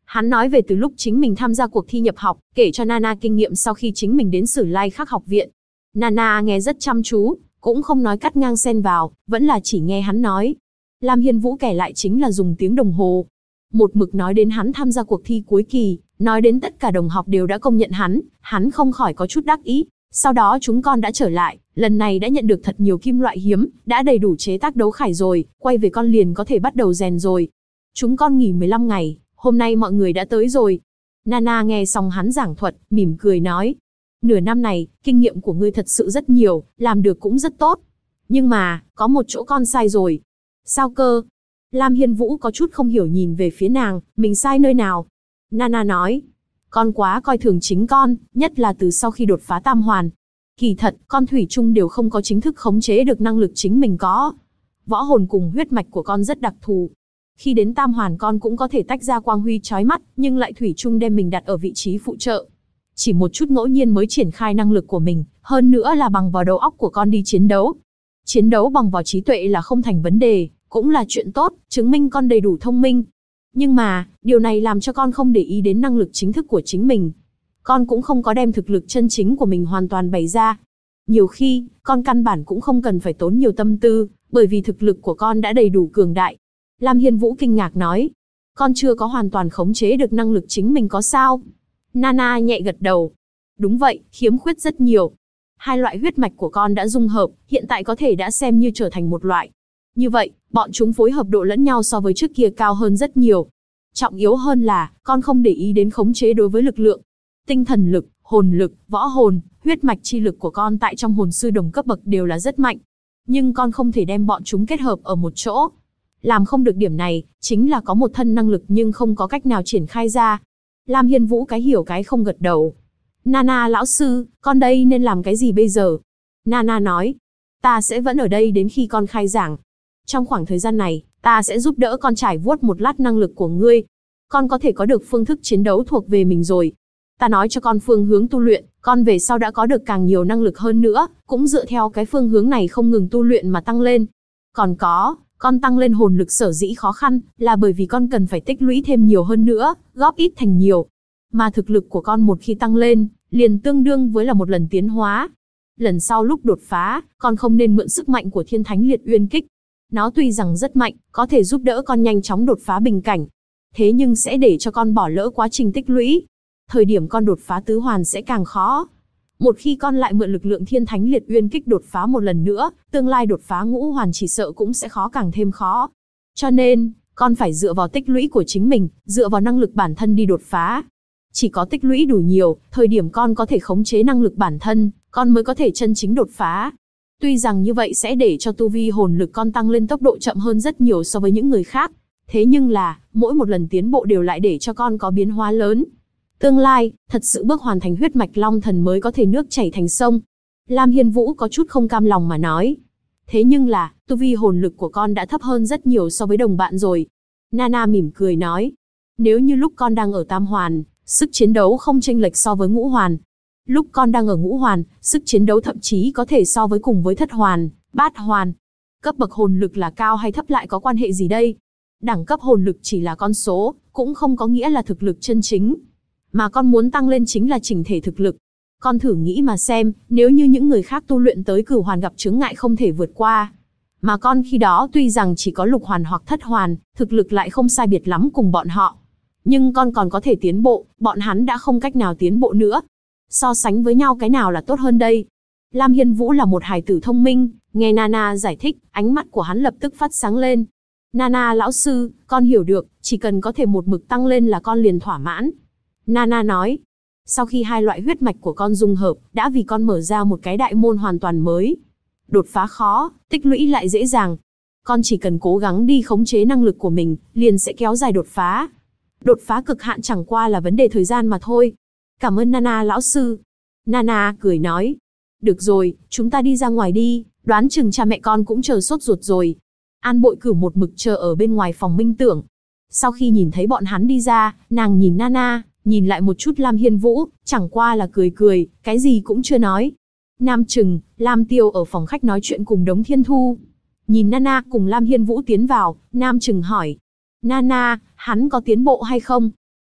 Hắn nói về từ lúc chính mình tham gia cuộc thi nhập học, kể cho Nana kinh nghiệm sau khi chính mình đến Sử Lai Khắc học viện. Nana nghe rất chăm chú, cũng không nói cắt ngang xen vào, vẫn là chỉ nghe hắn nói. Lam Hiên Vũ kể lại chính là dùng tiếng đồng hồ. Một mực nói đến hắn tham gia cuộc thi cuối kỳ, nói đến tất cả đồng học đều đã công nhận hắn không khỏi có chút đắc ý. Sau đó chúng con đã trở lại, lần này đã nhận được thật nhiều kim loại hiếm, đã đầy đủ chế tác đấu khải rồi, quay về con liền có thể bắt đầu rèn rồi. Chúng con nghỉ 15 ngày, hôm nay mọi người đã tới rồi. Nana nghe xong hắn giảng thuật, mỉm cười nói. Nửa năm này, kinh nghiệm của ngươi thật sự rất nhiều, làm được cũng rất tốt. Nhưng mà, có một chỗ con sai rồi. Sao cơ? Lam Hiên Vũ có chút không hiểu nhìn về phía nàng, mình sai nơi nào? Nana nói. Con quá coi thường chính con, nhất là từ sau khi đột phá tam hoàn. Kỳ thật, con thủy chung đều không có chính thức khống chế được năng lực chính mình có. Võ hồn cùng huyết mạch của con rất đặc thù. Khi đến tam hoàn con cũng có thể tách ra quang huy chói mắt, nhưng lại thủy chung đem mình đặt ở vị trí phụ trợ. Chỉ một chút ngẫu nhiên mới triển khai năng lực của mình, hơn nữa là bằng vào đầu óc của con đi chiến đấu. Chiến đấu bằng vào trí tuệ là không thành vấn đề, cũng là chuyện tốt, chứng minh con đầy đủ thông minh. Nhưng mà, điều này làm cho con không để ý đến năng lực chính thức của chính mình. Con cũng không có đem thực lực chân chính của mình hoàn toàn bày ra. Nhiều khi, con căn bản cũng không cần phải tốn nhiều tâm tư, bởi vì thực lực của con đã đầy đủ cường đại. Lam Hiên Vũ kinh ngạc nói, con chưa có hoàn toàn khống chế được năng lực chính mình có sao? Nana nhẹ gật đầu. Đúng vậy, khiếm khuyết rất nhiều. Hai loại huyết mạch của con đã dung hợp, hiện tại có thể đã xem như trở thành một loại. Như vậy, bọn chúng phối hợp độ lẫn nhau so với trước kia cao hơn rất nhiều. Trọng yếu hơn là, con không để ý đến khống chế đối với lực lượng. Tinh thần lực, hồn lực, võ hồn, huyết mạch chi lực của con tại trong hồn sư đồng cấp bậc đều là rất mạnh. Nhưng con không thể đem bọn chúng kết hợp ở một chỗ. Làm không được điểm này, chính là có một thân năng lực nhưng không có cách nào triển khai ra. Lam Hiên Vũ cái hiểu cái không gật đầu. Nana lão sư, con đây nên làm cái gì bây giờ? Nana nói, ta sẽ vẫn ở đây đến khi con khai giảng. Trong khoảng thời gian này, ta sẽ giúp đỡ con trải vuốt một lát năng lực của ngươi. Con có thể có được phương thức chiến đấu thuộc về mình rồi. Ta nói cho con phương hướng tu luyện, con về sau đã có được càng nhiều năng lực hơn nữa, cũng dựa theo cái phương hướng này không ngừng tu luyện mà tăng lên. Còn có, con tăng lên hồn lực sở dĩ khó khăn, là bởi vì con cần phải tích lũy thêm nhiều hơn nữa, góp ít thành nhiều. Mà thực lực của con một khi tăng lên, liền tương đương với là một lần tiến hóa. Lần sau lúc đột phá, con không nên mượn sức mạnh của Thiên Thánh Liệt Uyên Kích. Nó tuy rằng rất mạnh, có thể giúp đỡ con nhanh chóng đột phá bình cảnh. Thế nhưng sẽ để cho con bỏ lỡ quá trình tích lũy. Thời điểm con đột phá tứ hoàn sẽ càng khó. Một khi con lại mượn lực lượng Thiên Thánh Liệt Uyên Kích đột phá một lần nữa, tương lai đột phá ngũ hoàn chỉ sợ cũng sẽ khó càng thêm khó. Cho nên, con phải dựa vào tích lũy của chính mình, dựa vào năng lực bản thân đi đột phá. Chỉ có tích lũy đủ nhiều, thời điểm con có thể khống chế năng lực bản thân, con mới có thể chân chính đột phá. Tuy rằng như vậy sẽ để cho tu vi hồn lực con tăng lên tốc độ chậm hơn rất nhiều so với những người khác. Thế nhưng là, mỗi một lần tiến bộ đều lại để cho con có biến hóa lớn. Tương lai, thật sự bước hoàn thành huyết mạch long thần mới có thể nước chảy thành sông. Lam Hiên Vũ có chút không cam lòng mà nói. Thế nhưng là, tu vi hồn lực của con đã thấp hơn rất nhiều so với đồng bạn rồi. Nana mỉm cười nói. Nếu như lúc con đang ở tam hoàn, sức chiến đấu không chênh lệch so với ngũ hoàn. Lúc con đang ở ngũ hoàn, sức chiến đấu thậm chí có thể so với cùng với thất hoàn, bát hoàn. Cấp bậc hồn lực là cao hay thấp lại có quan hệ gì đây? Đẳng cấp hồn lực chỉ là con số, cũng không có nghĩa là thực lực chân chính. Mà con muốn tăng lên chính là chỉnh thể thực lực. Con thử nghĩ mà xem, nếu như những người khác tu luyện tới cửu hoàn gặp chướng ngại không thể vượt qua. Mà con khi đó tuy rằng chỉ có lục hoàn hoặc thất hoàn, thực lực lại không sai biệt lắm cùng bọn họ. Nhưng con còn có thể tiến bộ, bọn hắn đã không cách nào tiến bộ nữa. So sánh với nhau cái nào là tốt hơn đây? Lam Hiên Vũ là một hài tử thông minh, nghe Nana giải thích, ánh mắt của hắn lập tức phát sáng lên. Nana lão sư, con hiểu được, chỉ cần có thể một mực tăng lên là con liền thỏa mãn. Nana nói, sau khi hai loại huyết mạch của con dung hợp, đã vì con mở ra một cái đại môn hoàn toàn mới. Đột phá khó, tích lũy lại dễ dàng. Con chỉ cần cố gắng đi khống chế năng lực của mình, liền sẽ kéo dài đột phá. Đột phá cực hạn chẳng qua là vấn đề thời gian mà thôi. Cảm ơn Nana lão sư. Nana cười nói, được rồi, chúng ta đi ra ngoài đi, đoán chừng cha mẹ con cũng chờ sốt ruột rồi. An Bội Cửu một mực chờ ở bên ngoài phòng minh tưởng. Sau khi nhìn thấy bọn hắn đi ra, nàng nhìn Nana, nhìn lại một chút Lam Hiên Vũ, chẳng qua là cười cười, cái gì cũng chưa nói. Nam Trừng, Lam Tiêu ở phòng khách nói chuyện cùng Đống Thiên Thu. Nhìn Nana cùng Lam Hiên Vũ tiến vào, Nam Trừng hỏi. Nana, hắn có tiến bộ hay không?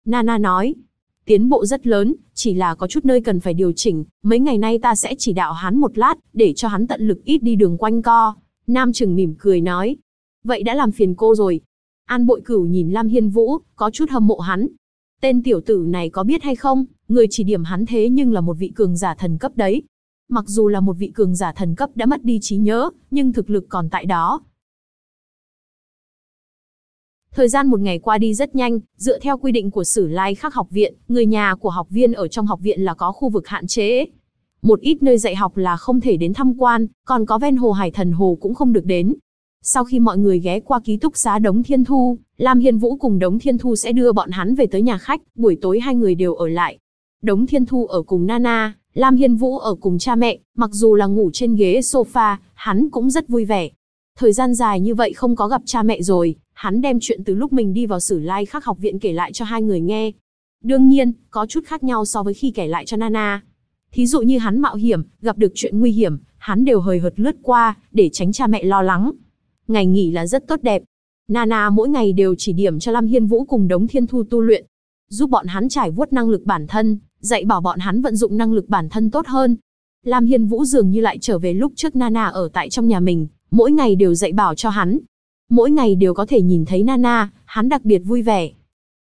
Nana nói. Tiến bộ rất lớn, chỉ là có chút nơi cần phải điều chỉnh, mấy ngày nay ta sẽ chỉ đạo hắn một lát, để cho hắn tận lực ít đi đường quanh co. Nam Trừng mỉm cười nói. Vậy đã làm phiền cô rồi. An Bội Cửu nhìn Lam Hiên Vũ, có chút hâm mộ hắn. Tên tiểu tử này có biết hay không, người chỉ điểm hắn thế nhưng là một vị cường giả thần cấp đấy. Mặc dù là một vị cường giả thần cấp đã mất đi trí nhớ, nhưng thực lực còn tại đó. Thời gian một ngày qua đi rất nhanh, dựa theo quy định của Sử Lai Khắc học viện, người nhà của học viên ở trong học viện là có khu vực hạn chế. Một ít nơi dạy học là không thể đến tham quan, còn có ven hồ Hải Thần Hồ cũng không được đến. Sau khi mọi người ghé qua ký túc xá Đống Thiên Thu, Lam Hiên Vũ cùng Đống Thiên Thu sẽ đưa bọn hắn về tới nhà khách, buổi tối hai người đều ở lại. Đống Thiên Thu ở cùng Nana, Lam Hiên Vũ ở cùng cha mẹ, mặc dù là ngủ trên ghế sofa, hắn cũng rất vui vẻ. Thời gian dài như vậy không có gặp cha mẹ rồi, hắn đem chuyện từ lúc mình đi vào Sử Lai Khắc học viện kể lại cho hai người nghe. Đương nhiên, có chút khác nhau so với khi kể lại cho Nana. Thí dụ như hắn mạo hiểm, gặp được chuyện nguy hiểm, hắn đều hời hợt lướt qua, để tránh cha mẹ lo lắng. Ngày nghỉ là rất tốt đẹp. Nana mỗi ngày đều chỉ điểm cho Lam Hiên Vũ cùng Đống Thiên Thu tu luyện, giúp bọn hắn trải vuốt năng lực bản thân, dạy bảo bọn hắn vận dụng năng lực bản thân tốt hơn. Lam Hiên Vũ dường như lại trở về lúc trước Nana ở tại trong nhà mình, mỗi ngày đều dạy bảo cho hắn. Mỗi ngày đều có thể nhìn thấy Nana, hắn đặc biệt vui vẻ.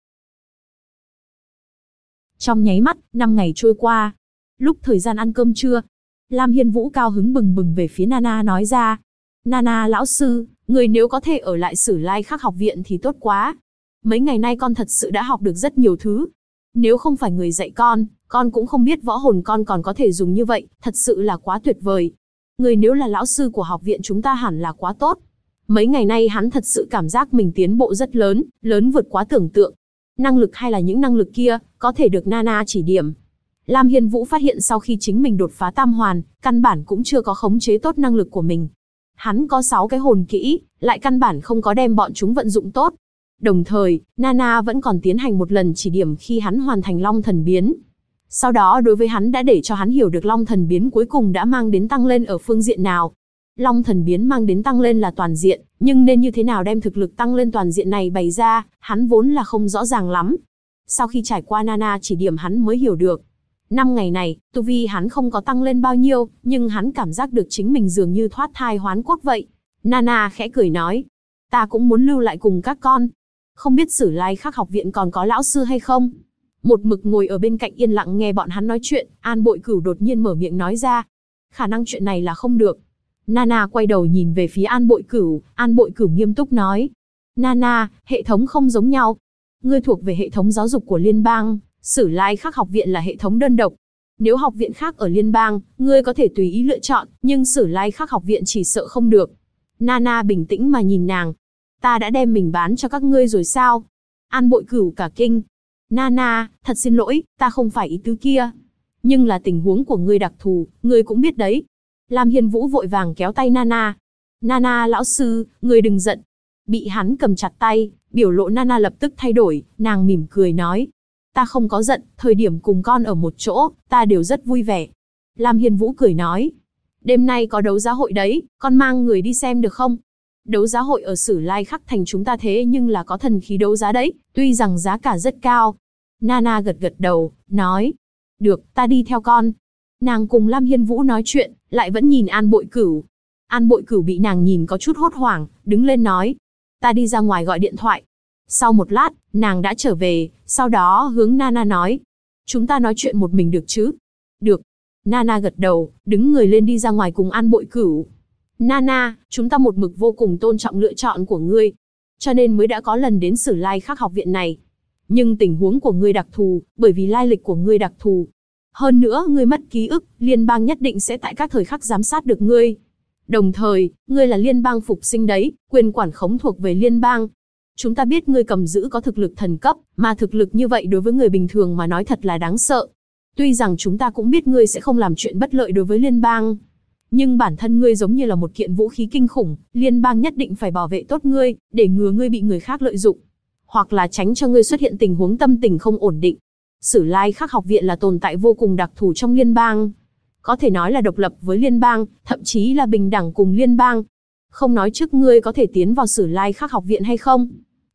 Trong nháy mắt, 5 ngày trôi qua. Lúc thời gian ăn cơm trưa, Lam Hiên Vũ cao hứng bừng bừng về phía Nana nói ra. Nana lão sư, người nếu có thể ở lại Sử Lai Khắc học viện thì tốt quá. Mấy ngày nay con thật sự đã học được rất nhiều thứ. Nếu không phải người dạy con cũng không biết võ hồn con còn có thể dùng như vậy, thật sự là quá tuyệt vời. Người nếu là lão sư của học viện chúng ta hẳn là quá tốt. Mấy ngày nay hắn thật sự cảm giác mình tiến bộ rất lớn, lớn vượt quá tưởng tượng. Năng lực hay là những năng lực kia, có thể được Nana chỉ điểm. Lam Hiên Vũ phát hiện sau khi chính mình đột phá tam hoàn, căn bản cũng chưa có khống chế tốt năng lực của mình. Hắn có 6 cái hồn kỹ, lại căn bản không có đem bọn chúng vận dụng tốt. Đồng thời, Nana vẫn còn tiến hành một lần chỉ điểm khi hắn hoàn thành Long Thần Biến. Sau đó đối với hắn đã để cho hắn hiểu được Long Thần Biến cuối cùng đã mang đến tăng lên ở phương diện nào. Long Thần Biến mang đến tăng lên là toàn diện, nhưng nên như thế nào đem thực lực tăng lên toàn diện này bày ra, hắn vốn là không rõ ràng lắm. Sau khi trải qua Nana chỉ điểm hắn mới hiểu được. 5 ngày này, tu vi hắn không có tăng lên bao nhiêu, nhưng hắn cảm giác được chính mình dường như thoát thai hoán cốt vậy. Nana khẽ cười nói, ta cũng muốn lưu lại cùng các con. Không biết Sử Lai Khắc học viện còn có lão sư hay không? Một mực ngồi ở bên cạnh yên lặng nghe bọn hắn nói chuyện, An Bội Cửu đột nhiên mở miệng nói ra. Khả năng chuyện này là không được. Nana quay đầu nhìn về phía An Bội Cửu nghiêm túc nói. Nana, hệ thống không giống nhau. Ngươi thuộc về hệ thống giáo dục của liên bang, Sử Lai Khắc học viện là hệ thống đơn độc. Nếu học viện khác ở liên bang, ngươi có thể tùy ý lựa chọn, nhưng Sử Lai Khắc học viện chỉ sợ không được. Nana bình tĩnh mà nhìn nàng. Ta đã đem mình bán cho các ngươi rồi sao? An Bội Cửu cả kinh. Nana, thật xin lỗi, ta không phải ý tứ kia. Nhưng là tình huống của ngươi đặc thù, ngươi cũng biết đấy. Lam Hiên Vũ vội vàng kéo tay Nana. Nana lão sư, ngươi đừng giận. Bị hắn cầm chặt tay, biểu lộ Nana lập tức thay đổi, nàng mỉm cười nói. Ta không có giận, thời điểm cùng con ở một chỗ, ta đều rất vui vẻ. Lam Hiên Vũ cười nói. Đêm nay có đấu giá hội đấy, con mang người đi xem được không? Đấu giá hội ở Sử Lai Khắc thành chúng ta thế nhưng là có thần khí đấu giá đấy, tuy rằng giá cả rất cao. Nana gật gật đầu, nói. Được, ta đi theo con. Nàng cùng Lam Hiên Vũ nói chuyện, lại vẫn nhìn An Bội Cửu. An Bội Cửu bị nàng nhìn có chút hốt hoảng, đứng lên nói. Ta đi ra ngoài gọi điện thoại. Sau một lát, nàng đã trở về, sau đó hướng Nana nói. Chúng ta nói chuyện một mình được chứ? Được. Nana gật đầu, đứng người lên đi ra ngoài cùng An Bội Cửu. Nana, chúng ta một mực vô cùng tôn trọng lựa chọn của ngươi, cho nên mới đã có lần đến Sử Lai Khắc học viện này. Nhưng tình huống của ngươi đặc thù, bởi vì lai lịch của ngươi đặc thù. Hơn nữa, ngươi mất ký ức, liên bang nhất định sẽ tại các thời khắc giám sát được ngươi. Đồng thời, ngươi là liên bang phục sinh đấy, quyền quản khống thuộc về liên bang. Chúng ta biết ngươi cầm giữ có thực lực thần cấp, mà thực lực như vậy đối với người bình thường mà nói thật là đáng sợ. Tuy rằng chúng ta cũng biết ngươi sẽ không làm chuyện bất lợi đối với liên bang. Nhưng bản thân ngươi giống như là một kiện vũ khí kinh khủng, liên bang nhất định phải bảo vệ tốt ngươi, để ngừa ngươi bị người khác lợi dụng. Hoặc là tránh cho ngươi xuất hiện tình huống tâm tình không ổn định. Sử Lai Khắc học viện là tồn tại vô cùng đặc thù trong liên bang. Có thể nói là độc lập với liên bang, thậm chí là bình đẳng cùng liên bang. Không nói trước ngươi có thể tiến vào Sử Lai Khắc học viện hay không.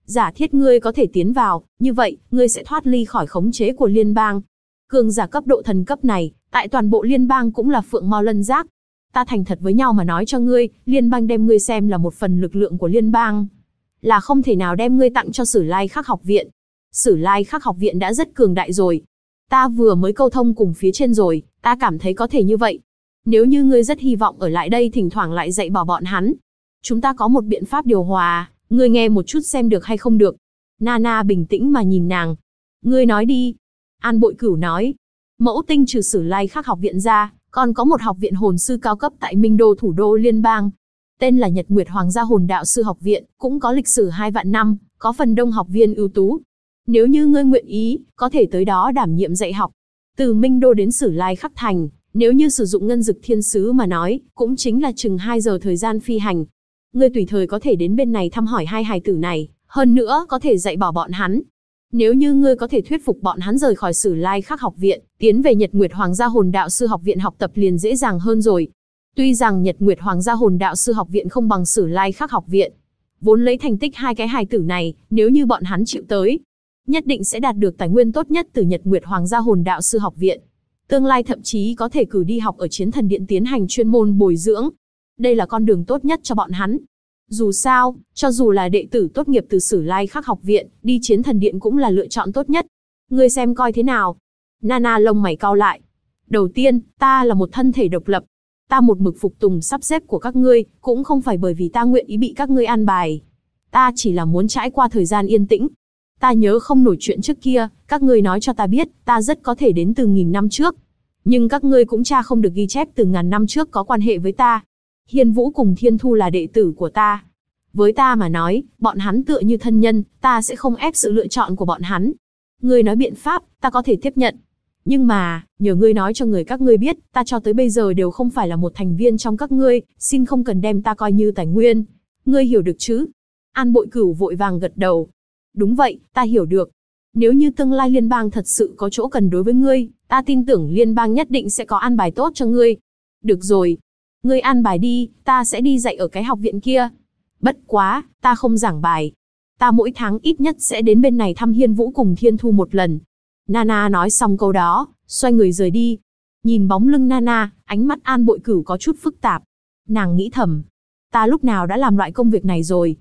Giả thiết ngươi có thể tiến vào, như vậy, ngươi sẽ thoát ly khỏi khống chế của liên bang. Cường giả cấp độ thần cấp này, tại toàn bộ liên bang cũng là phượng mao lân giác. Ta thành thật với nhau mà nói cho ngươi, liên bang đem ngươi xem là một phần lực lượng của liên bang, là không thể nào đem ngươi tặng cho Sử Lai Khắc học viện. Sử Lai Khắc học viện đã rất cường đại rồi. Ta vừa mới câu thông cùng phía trên rồi, ta cảm thấy có thể như vậy. Nếu như ngươi rất hy vọng ở lại đây thỉnh thoảng lại dạy bảo bọn hắn, chúng ta có một biện pháp điều hòa, ngươi nghe một chút xem được hay không được. Nana bình tĩnh mà nhìn nàng. Ngươi nói đi. An Bội Cửu nói. Mẫu tinh trừ Sử Lai Khắc học viện ra, còn có một học viện hồn sư cao cấp tại Minh Đô thủ đô liên bang. Tên là Nhật Nguyệt Hoàng gia Hồn Đạo sư học viện, cũng có lịch sử 2 vạn năm, có phần đông học viên ưu tú. Nếu như ngươi nguyện ý, có thể tới đó đảm nhiệm dạy học. Từ Minh Đô đến Sử Lai Khắc thành, nếu như sử dụng ngân dực thiên sứ mà nói, cũng chính là chừng 2 giờ thời gian phi hành. Ngươi tùy thời có thể đến bên này thăm hỏi hai hài tử này, hơn nữa có thể dạy bảo bọn hắn. Nếu như ngươi có thể thuyết phục bọn hắn rời khỏi Sử Lai Khắc học viện, tiến về Nhật Nguyệt Hoàng gia Hồn Đạo sư học viện học tập liền dễ dàng hơn rồi. Tuy rằng Nhật Nguyệt Hoàng gia Hồn Đạo sư học viện không bằng Sử Lai Khắc học viện, vốn lấy thành tích hai cái hài tử này, nếu như bọn hắn chịu tới, nhất định sẽ đạt được tài nguyên tốt nhất từ Nhật Nguyệt Hoàng gia Hồn Đạo sư học viện. Tương lai thậm chí có thể cử đi học ở Chiến Thần Điện tiến hành chuyên môn bồi dưỡng. Đây là con đường tốt nhất cho bọn hắn. Dù sao, cho dù là đệ tử tốt nghiệp từ Sử Lai Khắc học viện, đi Chiến Thần Điện cũng là lựa chọn tốt nhất. Ngươi xem coi thế nào? Nana lông mày cau lại. Đầu tiên, ta là một thân thể độc lập. Ta một mực phục tùng sắp xếp của các ngươi, cũng không phải bởi vì ta nguyện ý bị các ngươi an bài. Ta chỉ là muốn trải qua thời gian yên tĩnh. Ta nhớ không nổi chuyện trước kia, các ngươi nói cho ta biết, ta rất có thể đến từ 1000 năm trước. Nhưng các ngươi cũng tra không được ghi chép từ 1000 năm trước có quan hệ với ta. Hiên Vũ cùng Thiên Thu là đệ tử của ta. Với ta mà nói, bọn hắn tựa như thân nhân, ta sẽ không ép sự lựa chọn của bọn hắn. Ngươi nói biện pháp, ta có thể tiếp nhận. Nhưng mà, nhờ ngươi nói cho người các ngươi biết, ta cho tới bây giờ đều không phải là một thành viên trong các ngươi, xin không cần đem ta coi như tài nguyên. Ngươi hiểu được chứ? An Bội Cửu vội vàng gật đầu. Đúng vậy, ta hiểu được. Nếu như tương lai liên bang thật sự có chỗ cần đối với ngươi, ta tin tưởng liên bang nhất định sẽ có an bài tốt cho ngươi. Được rồi. Ngươi an bài đi, ta sẽ đi dạy ở cái học viện kia. Bất quá, ta không giảng bài. Ta mỗi tháng ít nhất sẽ đến bên này thăm Hiên Vũ cùng Thiên Thu một lần. Nana nói xong câu đó, xoay người rời đi. Nhìn bóng lưng Nana, ánh mắt An Bội Cửu có chút phức tạp. Nàng nghĩ thầm, ta lúc nào đã làm loại công việc này rồi.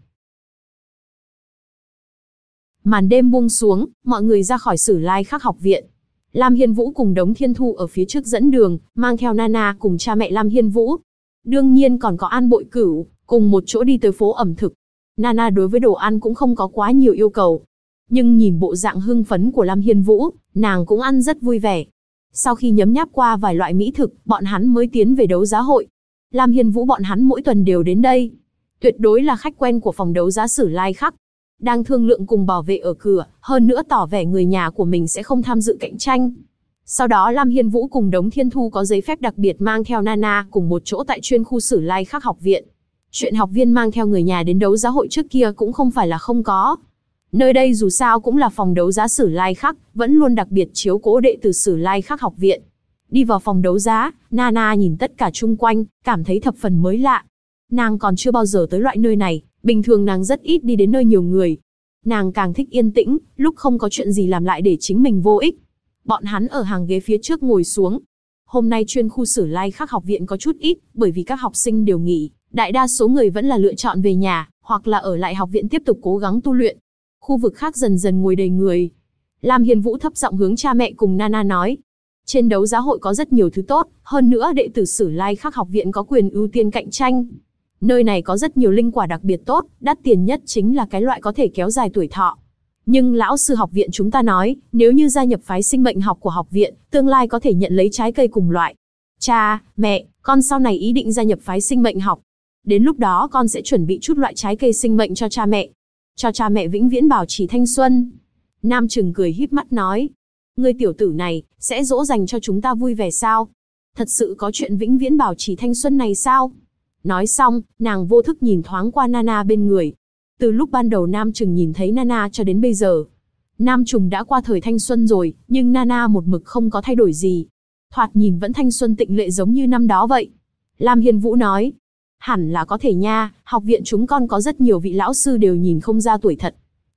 Màn đêm buông xuống, mọi người ra khỏi Sử Lai Khắc học viện. Lam Hiên Vũ cùng Đống Thiên Thu ở phía trước dẫn đường, mang theo Nana cùng cha mẹ Lam Hiên Vũ. Đương nhiên còn có An Bội Cửu, cùng một chỗ đi tới phố ẩm thực. Nana đối với đồ ăn cũng không có quá nhiều yêu cầu. Nhưng nhìn bộ dạng hưng phấn của Lam Hiên Vũ, nàng cũng ăn rất vui vẻ. Sau khi nhấm nháp qua vài loại mỹ thực, bọn hắn mới tiến về đấu giá hội. Lam Hiên Vũ bọn hắn mỗi tuần đều đến đây. Tuyệt đối là khách quen của phòng đấu giá Sử Lai Khắc. Đang thương lượng cùng bảo vệ ở cửa, hơn nữa tỏ vẻ người nhà của mình sẽ không tham dự cạnh tranh. Sau đó Lam Hiên Vũ cùng Đống Thiên Thu có giấy phép đặc biệt mang theo Nana cùng một chỗ tại chuyên khu Sử Lai Khắc học viện. Chuyện học viên mang theo người nhà đến đấu giá hội trước kia cũng không phải là không có. Nơi đây dù sao cũng là phòng đấu giá Sử Lai Khắc, vẫn luôn đặc biệt chiếu cố đệ tử Sử Lai Khắc học viện. Đi vào phòng đấu giá, Nana nhìn tất cả chung quanh, cảm thấy thập phần mới lạ. Nàng còn chưa bao giờ tới loại nơi này, bình thường nàng rất ít đi đến nơi nhiều người. Nàng càng thích yên tĩnh, lúc không có chuyện gì làm lại để chính mình vô ích. Bọn hắn ở hàng ghế phía trước ngồi xuống. Hôm nay chuyên khu Sử Lai Khắc học viện có chút ít, bởi vì các học sinh đều nghỉ, đại đa số người vẫn là lựa chọn về nhà, hoặc là ở lại học viện tiếp tục cố gắng tu luyện. Khu vực khác dần dần ngồi đầy người. Lam Hiên Vũ thấp giọng hướng cha mẹ cùng Nana nói. Trên đấu giá hội có rất nhiều thứ tốt, hơn nữa đệ tử Sử Lai Khắc học viện có quyền ưu tiên cạnh tranh. Nơi này có rất nhiều linh quả đặc biệt tốt, đắt tiền nhất chính là cái loại có thể kéo dài tuổi thọ. Nhưng lão sư học viện chúng ta nói, nếu như gia nhập phái sinh mệnh học của học viện, tương lai có thể nhận lấy trái cây cùng loại. Cha, mẹ, con sau này ý định gia nhập phái sinh mệnh học. Đến lúc đó con sẽ chuẩn bị chút loại trái cây sinh mệnh cho cha mẹ. Cho cha mẹ vĩnh viễn bảo trì thanh xuân. Nam Trừng cười híp mắt nói. Ngươi tiểu tử này, sẽ dỗ dành cho chúng ta vui vẻ sao? Thật sự có chuyện vĩnh viễn bảo trì thanh xuân này sao? Nói xong, nàng vô thức nhìn thoáng qua Nana bên người. Từ lúc ban đầu Nam Trừng nhìn thấy Nana cho đến bây giờ, Nam Trừng đã qua thời thanh xuân rồi, nhưng Nana một mực không có thay đổi gì. Thoạt nhìn vẫn thanh xuân tịnh lệ giống như năm đó vậy. Lam Hiên Vũ nói, hẳn là có thể nha, học viện chúng con có rất nhiều vị lão sư đều nhìn không ra tuổi thật.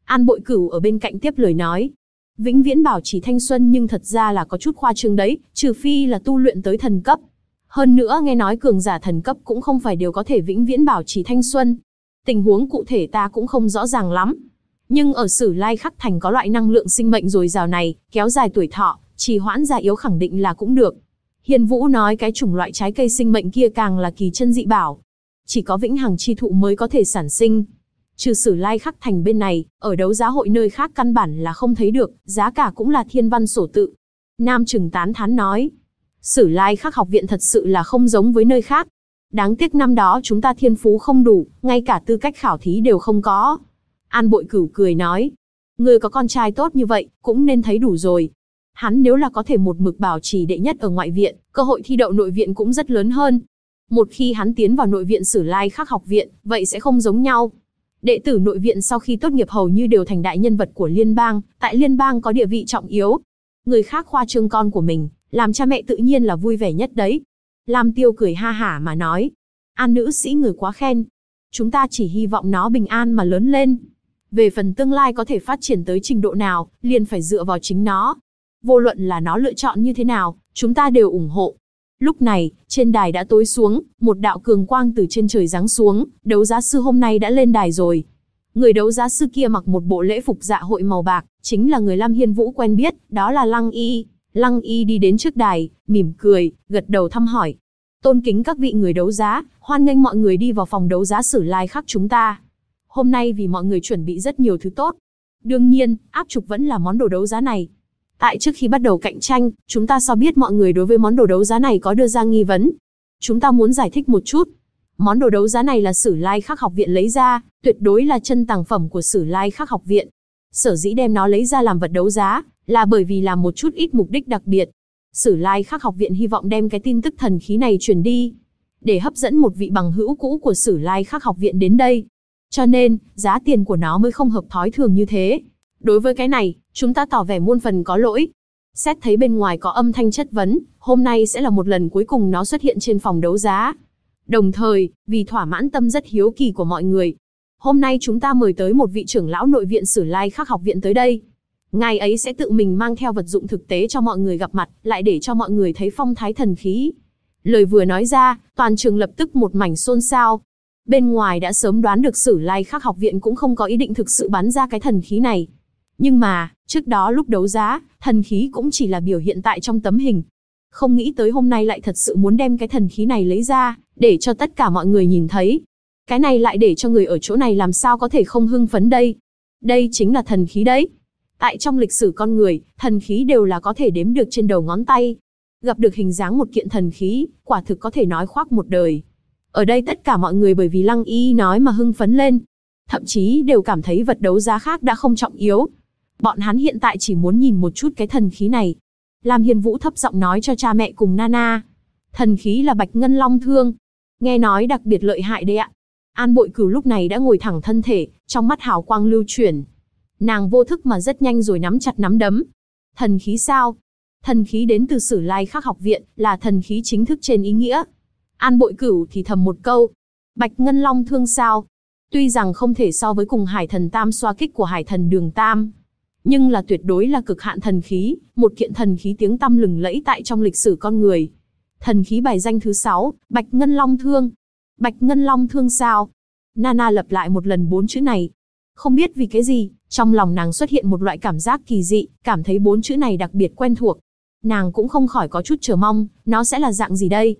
An Bội Cửu ở bên cạnh tiếp lời nói. Vĩnh viễn bảo trì thanh xuân nhưng thật ra là có chút khoa trương đấy, trừ phi là tu luyện tới thần cấp. Hơn nữa nghe nói cường giả thần cấp cũng không phải đều có thể vĩnh viễn bảo trì thanh xuân. Tình huống cụ thể ta cũng không rõ ràng lắm. Nhưng ở Sử Lai Khắc Thành có loại năng lượng sinh mệnh dồi dào này, kéo dài tuổi thọ, trì hoãn già yếu khẳng định là cũng được. Hiên Vũ nói cái chủng loại trái cây sinh mệnh kia càng là kỳ chân dị bảo. Chỉ có vĩnh hằng chi thụ mới có thể sản sinh. Trừ Sử Lai Khắc Thành bên này, ở đấu giá hội nơi khác căn bản là không thấy được, giá cả cũng là thiên văn sổ tự. Nam Trừng tán thán nói. Sử Lai Khắc học viện thật sự là không giống với nơi khác. Đáng tiếc năm đó chúng ta thiên phú không đủ, ngay cả tư cách khảo thí đều không có. An Bội Cửu cười nói. Người có con trai tốt như vậy, cũng nên thấy đủ rồi. Hắn nếu là có thể một mực bảo trì đệ nhất ở ngoại viện, cơ hội thi đậu nội viện cũng rất lớn hơn. Một khi hắn tiến vào nội viện Sử Lai Khắc học viện, vậy sẽ không giống nhau. Đệ tử nội viện sau khi tốt nghiệp hầu như đều thành đại nhân vật của liên bang, tại liên bang có địa vị trọng yếu. Người khác khoa trương con của mình, làm cha mẹ tự nhiên là vui vẻ nhất đấy. Lam Tiêu cười ha hả mà nói. An nữ sĩ người quá khen. Chúng ta chỉ hy vọng nó bình an mà lớn lên. Về phần tương lai có thể phát triển tới trình độ nào, liền phải dựa vào chính nó. Vô luận là nó lựa chọn như thế nào, chúng ta đều ủng hộ. Lúc này, trên đài đã tối xuống, một đạo cường quang từ trên trời giáng xuống, đấu giá sư hôm nay đã lên đài rồi. Người đấu giá sư kia mặc một bộ lễ phục dạ hội màu bạc, chính là người Lam Hiên Vũ quen biết, đó là Lăng Y. Lăng Y đi đến trước đài, mỉm cười, gật đầu thăm hỏi. Tôn kính các vị người đấu giá, hoan nghênh mọi người đi vào phòng đấu giá Sử Lai Khắc chúng ta. Hôm nay vì mọi người chuẩn bị rất nhiều thứ tốt. Đương nhiên, áp trục vẫn là món đồ đấu giá này. Tại trước khi bắt đầu cạnh tranh, chúng ta sao biết mọi người đối với món đồ đấu giá này có đưa ra nghi vấn. Chúng ta muốn giải thích một chút. Món đồ đấu giá này là Sử Lai Khắc học viện lấy ra, tuyệt đối là chân tàng phẩm của Sử Lai Khắc học viện. Sở dĩ đem nó lấy ra làm vật đấu giá, là bởi vì làm một chút ít mục đích đặc biệt. Sử Lai Khắc học viện hy vọng đem cái tin tức thần khí này truyền đi, để hấp dẫn một vị bằng hữu cũ của Sử Lai Khắc học viện đến đây. Cho nên, giá tiền của nó mới không hợp thói thường như thế. Đối với cái này, chúng ta tỏ vẻ muôn phần có lỗi. Xét thấy bên ngoài có âm thanh chất vấn, hôm nay sẽ là một lần cuối cùng nó xuất hiện trên phòng đấu giá. Đồng thời, vì thỏa mãn tâm rất hiếu kỳ của mọi người, hôm nay chúng ta mời tới một vị trưởng lão nội viện Sử Lai Khắc học viện tới đây. Ngài ấy sẽ tự mình mang theo vật dụng thực tế cho mọi người gặp mặt, lại để cho mọi người thấy phong thái thần khí. Lời vừa nói ra, toàn trường lập tức một mảnh xôn xao. Bên ngoài đã sớm đoán được Sử Lai Khắc học viện cũng không có ý định thực sự bắn ra cái thần khí này. Nhưng mà, trước đó lúc đấu giá, thần khí cũng chỉ là biểu hiện tại trong tấm hình. Không nghĩ tới hôm nay lại thật sự muốn đem cái thần khí này lấy ra, để cho tất cả mọi người nhìn thấy. Cái này lại để cho người ở chỗ này làm sao có thể không hưng phấn đây. Đây chính là thần khí đấy. Tại trong lịch sử con người, thần khí đều là có thể đếm được trên đầu ngón tay. Gặp được hình dáng một kiện thần khí, quả thực có thể nói khoác một đời. Ở đây tất cả mọi người bởi vì Lăng Y nói mà hưng phấn lên. Thậm chí đều cảm thấy vật đấu giá khác đã không trọng yếu. Bọn hắn hiện tại chỉ muốn nhìn một chút cái thần khí này. Lam Hiên Vũ thấp giọng nói cho cha mẹ cùng Nana. Thần khí là Bạch Ngân Long Thương. Nghe nói đặc biệt lợi hại đấy ạ. An Bội Cửu lúc này đã ngồi thẳng thân thể, trong mắt hào quang lưu chuyển. Nàng vô thức mà rất nhanh rồi nắm chặt nắm đấm. Thần khí sao? Thần khí đến từ Sử Lai Khắc học viện, là thần khí chính thức trên ý nghĩa. An Bội Cửu thì thầm một câu. Bạch Ngân Long Thương sao? Tuy rằng không thể so với cùng Hải Thần Tam xoa kích của Hải Thần Đường Tam, nhưng là tuyệt đối là cực hạn thần khí, một kiện thần khí tiếng tăm lừng lẫy tại trong lịch sử con người. Thần khí bài danh thứ 6, Bạch Ngân Long Thương. Bạch Ngân Long Thương sao? Nana lặp lại một lần 4 chữ này. Không biết vì cái gì, trong lòng nàng xuất hiện một loại cảm giác kỳ dị, cảm thấy 4 chữ này đặc biệt quen thuộc. Nàng cũng không khỏi có chút chờ mong, nó sẽ là dạng gì đây?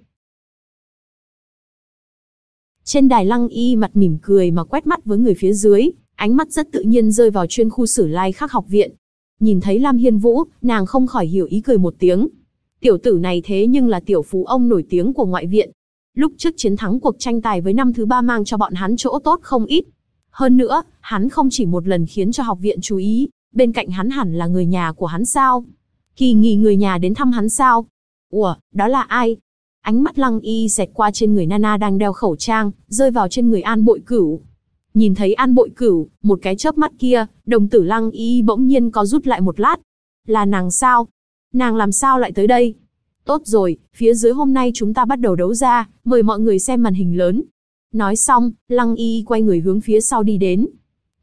Trên đài Lăng Y mặt mỉm cười mà quét mắt với người phía dưới, ánh mắt rất tự nhiên rơi vào chuyên khu Sử Lai Khắc học viện. Nhìn thấy Lam Hiên Vũ, nàng không khỏi hiểu ý cười một tiếng. Tiểu tử này thế nhưng là tiểu phú ông nổi tiếng của ngoại viện. Lúc trước chiến thắng cuộc tranh tài với năm thứ 3 mang cho bọn hắn chỗ tốt không ít. Hơn nữa, hắn không chỉ một lần khiến cho học viện chú ý, bên cạnh hắn hẳn là người nhà của hắn sao? Kỳ nghỉ người nhà đến thăm hắn sao? Ủa, đó là ai? Ánh mắt Lăng Y xẹt qua trên người Nana đang đeo khẩu trang, rơi vào trên người An Bội Cửu. Nhìn thấy An Bội Cửu, một cái chớp mắt kia, đồng tử Lăng Y bỗng nhiên có rút lại một lát. Là nàng sao? Nàng làm sao lại tới đây? Tốt rồi, phía dưới hôm nay chúng ta bắt đầu đấu ra, mời mọi người xem màn hình lớn. Nói xong, Lăng Y quay người hướng phía sau đi đến.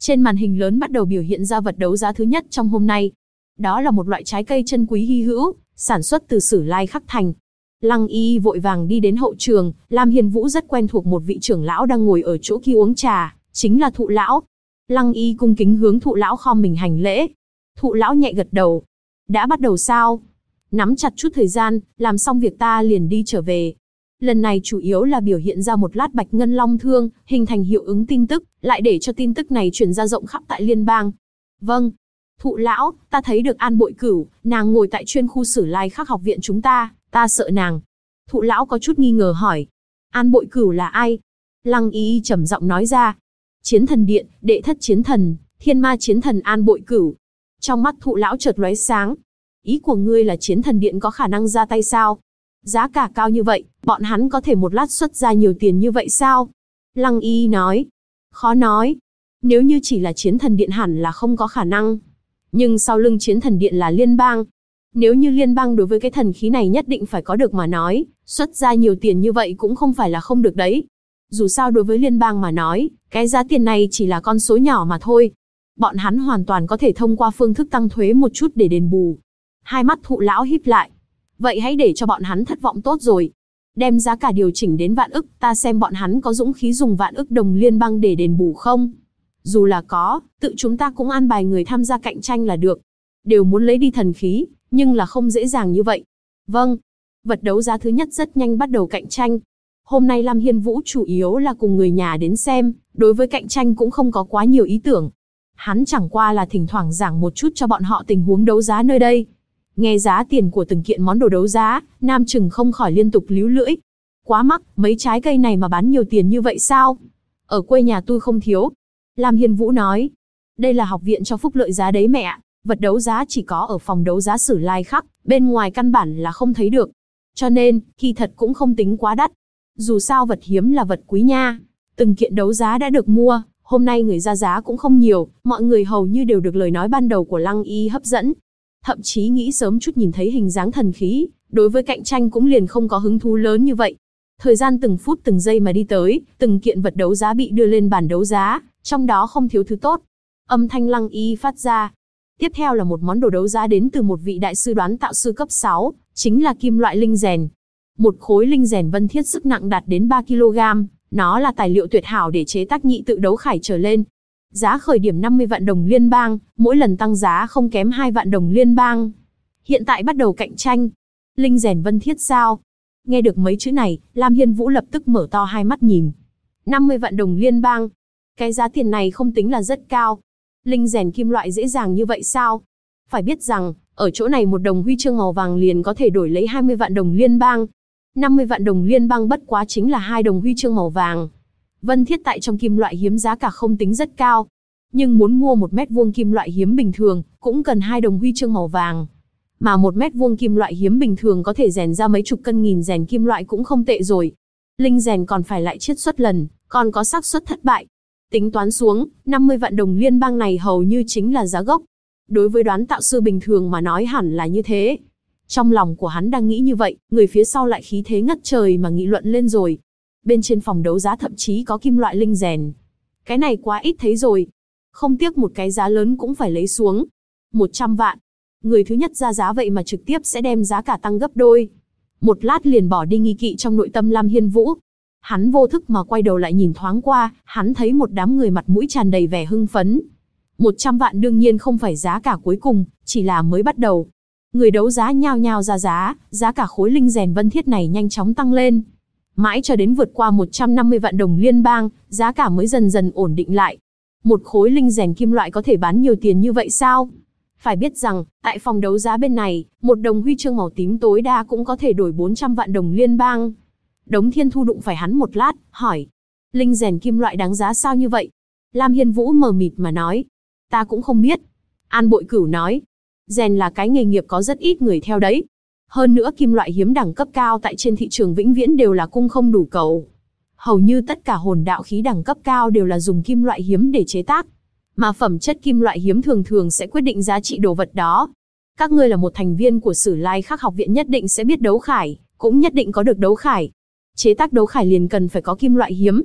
Trên màn hình lớn bắt đầu biểu hiện ra vật đấu giá thứ nhất trong hôm nay. Đó là một loại trái cây chân quý hy hữu, sản xuất từ Sử Lai Khắc Thành. Lăng Y vội vàng đi đến hậu trường, Lam Hiên Vũ rất quen thuộc một vị trưởng lão đang ngồi ở chỗ kia uống trà, chính là Thụ lão. Lăng Y cung kính hướng Thụ lão khom mình hành lễ. Thụ lão nhẹ gật đầu. Đã bắt đầu sao? Nắm chặt chút thời gian, làm xong việc ta liền đi trở về. Lần này chủ yếu là biểu hiện ra một lát Bạch Ngân Long Thương, hình thành hiệu ứng tin tức, lại để cho tin tức này truyền ra rộng khắp tại liên bang. Vâng. Thụ lão, ta thấy được An Bội Cửu, nàng ngồi tại chuyên khu Sử Lai Khắc học viện chúng ta sợ nàng. Thụ lão có chút nghi ngờ hỏi. An Bội Cửu là ai? Lăng Y trầm giọng nói ra. Chiến thần điện, đệ thất chiến thần, thiên ma chiến thần An Bội Cửu. Trong mắt Thụ lão chợt lóe sáng. Ý của ngươi là chiến thần điện có khả năng ra tay sao? Giá cả cao như vậy, bọn hắn có thể một lát xuất ra nhiều tiền như vậy sao? Lăng Y nói. Khó nói. Nếu như chỉ là chiến thần điện hẳn là không có khả năng. Nhưng sau lưng chiến thần điện là liên bang. Nếu như liên bang đối với cái thần khí này nhất định phải có được mà nói, xuất ra nhiều tiền như vậy cũng không phải là không được đấy. Dù sao đối với liên bang mà nói, cái giá tiền này chỉ là con số nhỏ mà thôi. Bọn hắn hoàn toàn có thể thông qua phương thức tăng thuế một chút để đền bù. Hai mắt Thụ lão híp lại. Vậy hãy để cho bọn hắn thất vọng tốt rồi. Đem giá cả điều chỉnh đến vạn ức, ta xem bọn hắn có dũng khí dùng vạn ức đồng liên bang để đền bù không. Dù là có, tự chúng ta cũng an bài người tham gia cạnh tranh là được. Đều muốn lấy đi thần khí, nhưng là không dễ dàng như vậy. Vâng. Vật đấu giá thứ nhất rất nhanh bắt đầu cạnh tranh. Hôm nay Lam Hiên Vũ chủ yếu là cùng người nhà đến xem, đối với cạnh tranh cũng không có quá nhiều ý tưởng. Hắn chẳng qua là thỉnh thoảng giảng một chút cho bọn họ tình huống đấu giá nơi đây. Nghe giá tiền của từng kiện món đồ đấu giá, Nam Trừng không khỏi liên tục líu lưỡi. Quá mắc, mấy trái cây này mà bán nhiều tiền như vậy sao? Ở quê nhà tôi không thiếu. Lam Hiên Vũ nói. Đây là học viện cho phúc lợi giá đấy mẹ. Vật đấu giá chỉ có ở phòng đấu giá Sử Lai Khắc, bên ngoài căn bản là không thấy được. Cho nên, kỳ thật cũng không tính quá đắt. Dù sao vật hiếm là vật quý nha. Từng kiện đấu giá đã được mua, hôm nay người ra giá cũng không nhiều, mọi người hầu như đều được lời nói ban đầu của Lăng Y hấp dẫn. Thậm chí nghĩ sớm chút nhìn thấy hình dáng thần khí, đối với cạnh tranh cũng liền không có hứng thú lớn như vậy. Thời gian từng phút từng giây mà đi tới, từng kiện vật đấu giá bị đưa lên bàn đấu giá, trong đó không thiếu thứ tốt. Âm thanh Lăng Y phát ra. Tiếp theo là một món đồ đấu giá đến từ một vị đại sư đoán tạo sư cấp 6, chính là kim loại linh rèn. Một khối linh rèn vân thiết sức nặng đạt đến 3 kg, nó là tài liệu tuyệt hảo để chế tác nhị tự đấu khải trở lên. Giá khởi điểm 50 vạn đồng liên bang, mỗi lần tăng giá không kém 2 vạn đồng liên bang. Hiện tại bắt đầu cạnh tranh. Linh rèn vân thiết sao? Nghe được mấy chữ này, Lam Hiên Vũ lập tức mở to hai mắt nhìn. 50 vạn đồng liên bang. Cái giá tiền này không tính là rất cao. Linh rèn kim loại dễ dàng như vậy sao? Phải biết rằng, ở chỗ này một đồng huy chương màu vàng liền có thể đổi lấy 20 vạn đồng liên bang. 50 vạn đồng liên bang bất quá chính là 2 đồng huy chương màu vàng. Vân thiết tại trong kim loại hiếm giá cả không tính rất cao. Nhưng muốn mua 1 mét vuông kim loại hiếm bình thường, cũng cần 2 đồng huy chương màu vàng. Mà 1 mét vuông kim loại hiếm bình thường có thể rèn ra mấy chục cân nghìn rèn kim loại cũng không tệ rồi. Linh rèn còn phải lại chiết xuất lần, còn có xác suất thất bại. Tính toán xuống, 50 vạn đồng liên bang này hầu như chính là giá gốc. Đối với đoán tạo sư bình thường mà nói hẳn là như thế. Trong lòng của hắn đang nghĩ như vậy, người phía sau lại khí thế ngất trời mà nghị luận lên rồi. Bên trên phòng đấu giá thậm chí có kim loại linh rèn. Cái này quá ít thấy rồi. Không tiếc một cái giá lớn cũng phải lấy xuống. 100 vạn. Người thứ nhất ra giá vậy mà trực tiếp sẽ đem giá cả tăng gấp đôi. Một lát liền bỏ đi nghi kỵ trong nội tâm Lam Hiên Vũ. Hắn vô thức mà quay đầu lại nhìn thoáng qua, hắn thấy một đám người mặt mũi tràn đầy vẻ hưng phấn. 100 vạn đương nhiên không phải giá cả cuối cùng, chỉ là mới bắt đầu. Người đấu giá nhao nhao ra giá cả khối linh rèn vân thiết này nhanh chóng tăng lên. Mãi cho đến vượt qua 150 vạn đồng liên bang, giá cả mới dần dần ổn định lại. Một khối linh rèn kim loại có thể bán nhiều tiền như vậy sao? Phải biết rằng, tại phòng đấu giá bên này, một đồng huy chương màu tím tối đa cũng có thể đổi 400 vạn đồng liên bang. Đống Thiên Thu đụng phải hắn một lát, hỏi. Linh rèn kim loại đáng giá sao như vậy? Lam Hiên Vũ mờ mịt mà nói. Ta cũng không biết. An Bội Cửu nói. Rèn là cái nghề nghiệp có rất ít người theo đấy. Hơn nữa kim loại hiếm đẳng cấp cao tại trên thị trường vĩnh viễn đều là cung không đủ cầu. Hầu như tất cả hồn đạo khí đẳng cấp cao đều là dùng kim loại hiếm để chế tác. Mà phẩm chất kim loại hiếm thường thường sẽ quyết định giá trị đồ vật đó. Các ngươi là một thành viên của Sử Lai Khắc học viện nhất định sẽ biết đấu khải, cũng nhất định có được đấu khải. Chế tác đấu khải liền cần phải có kim loại hiếm.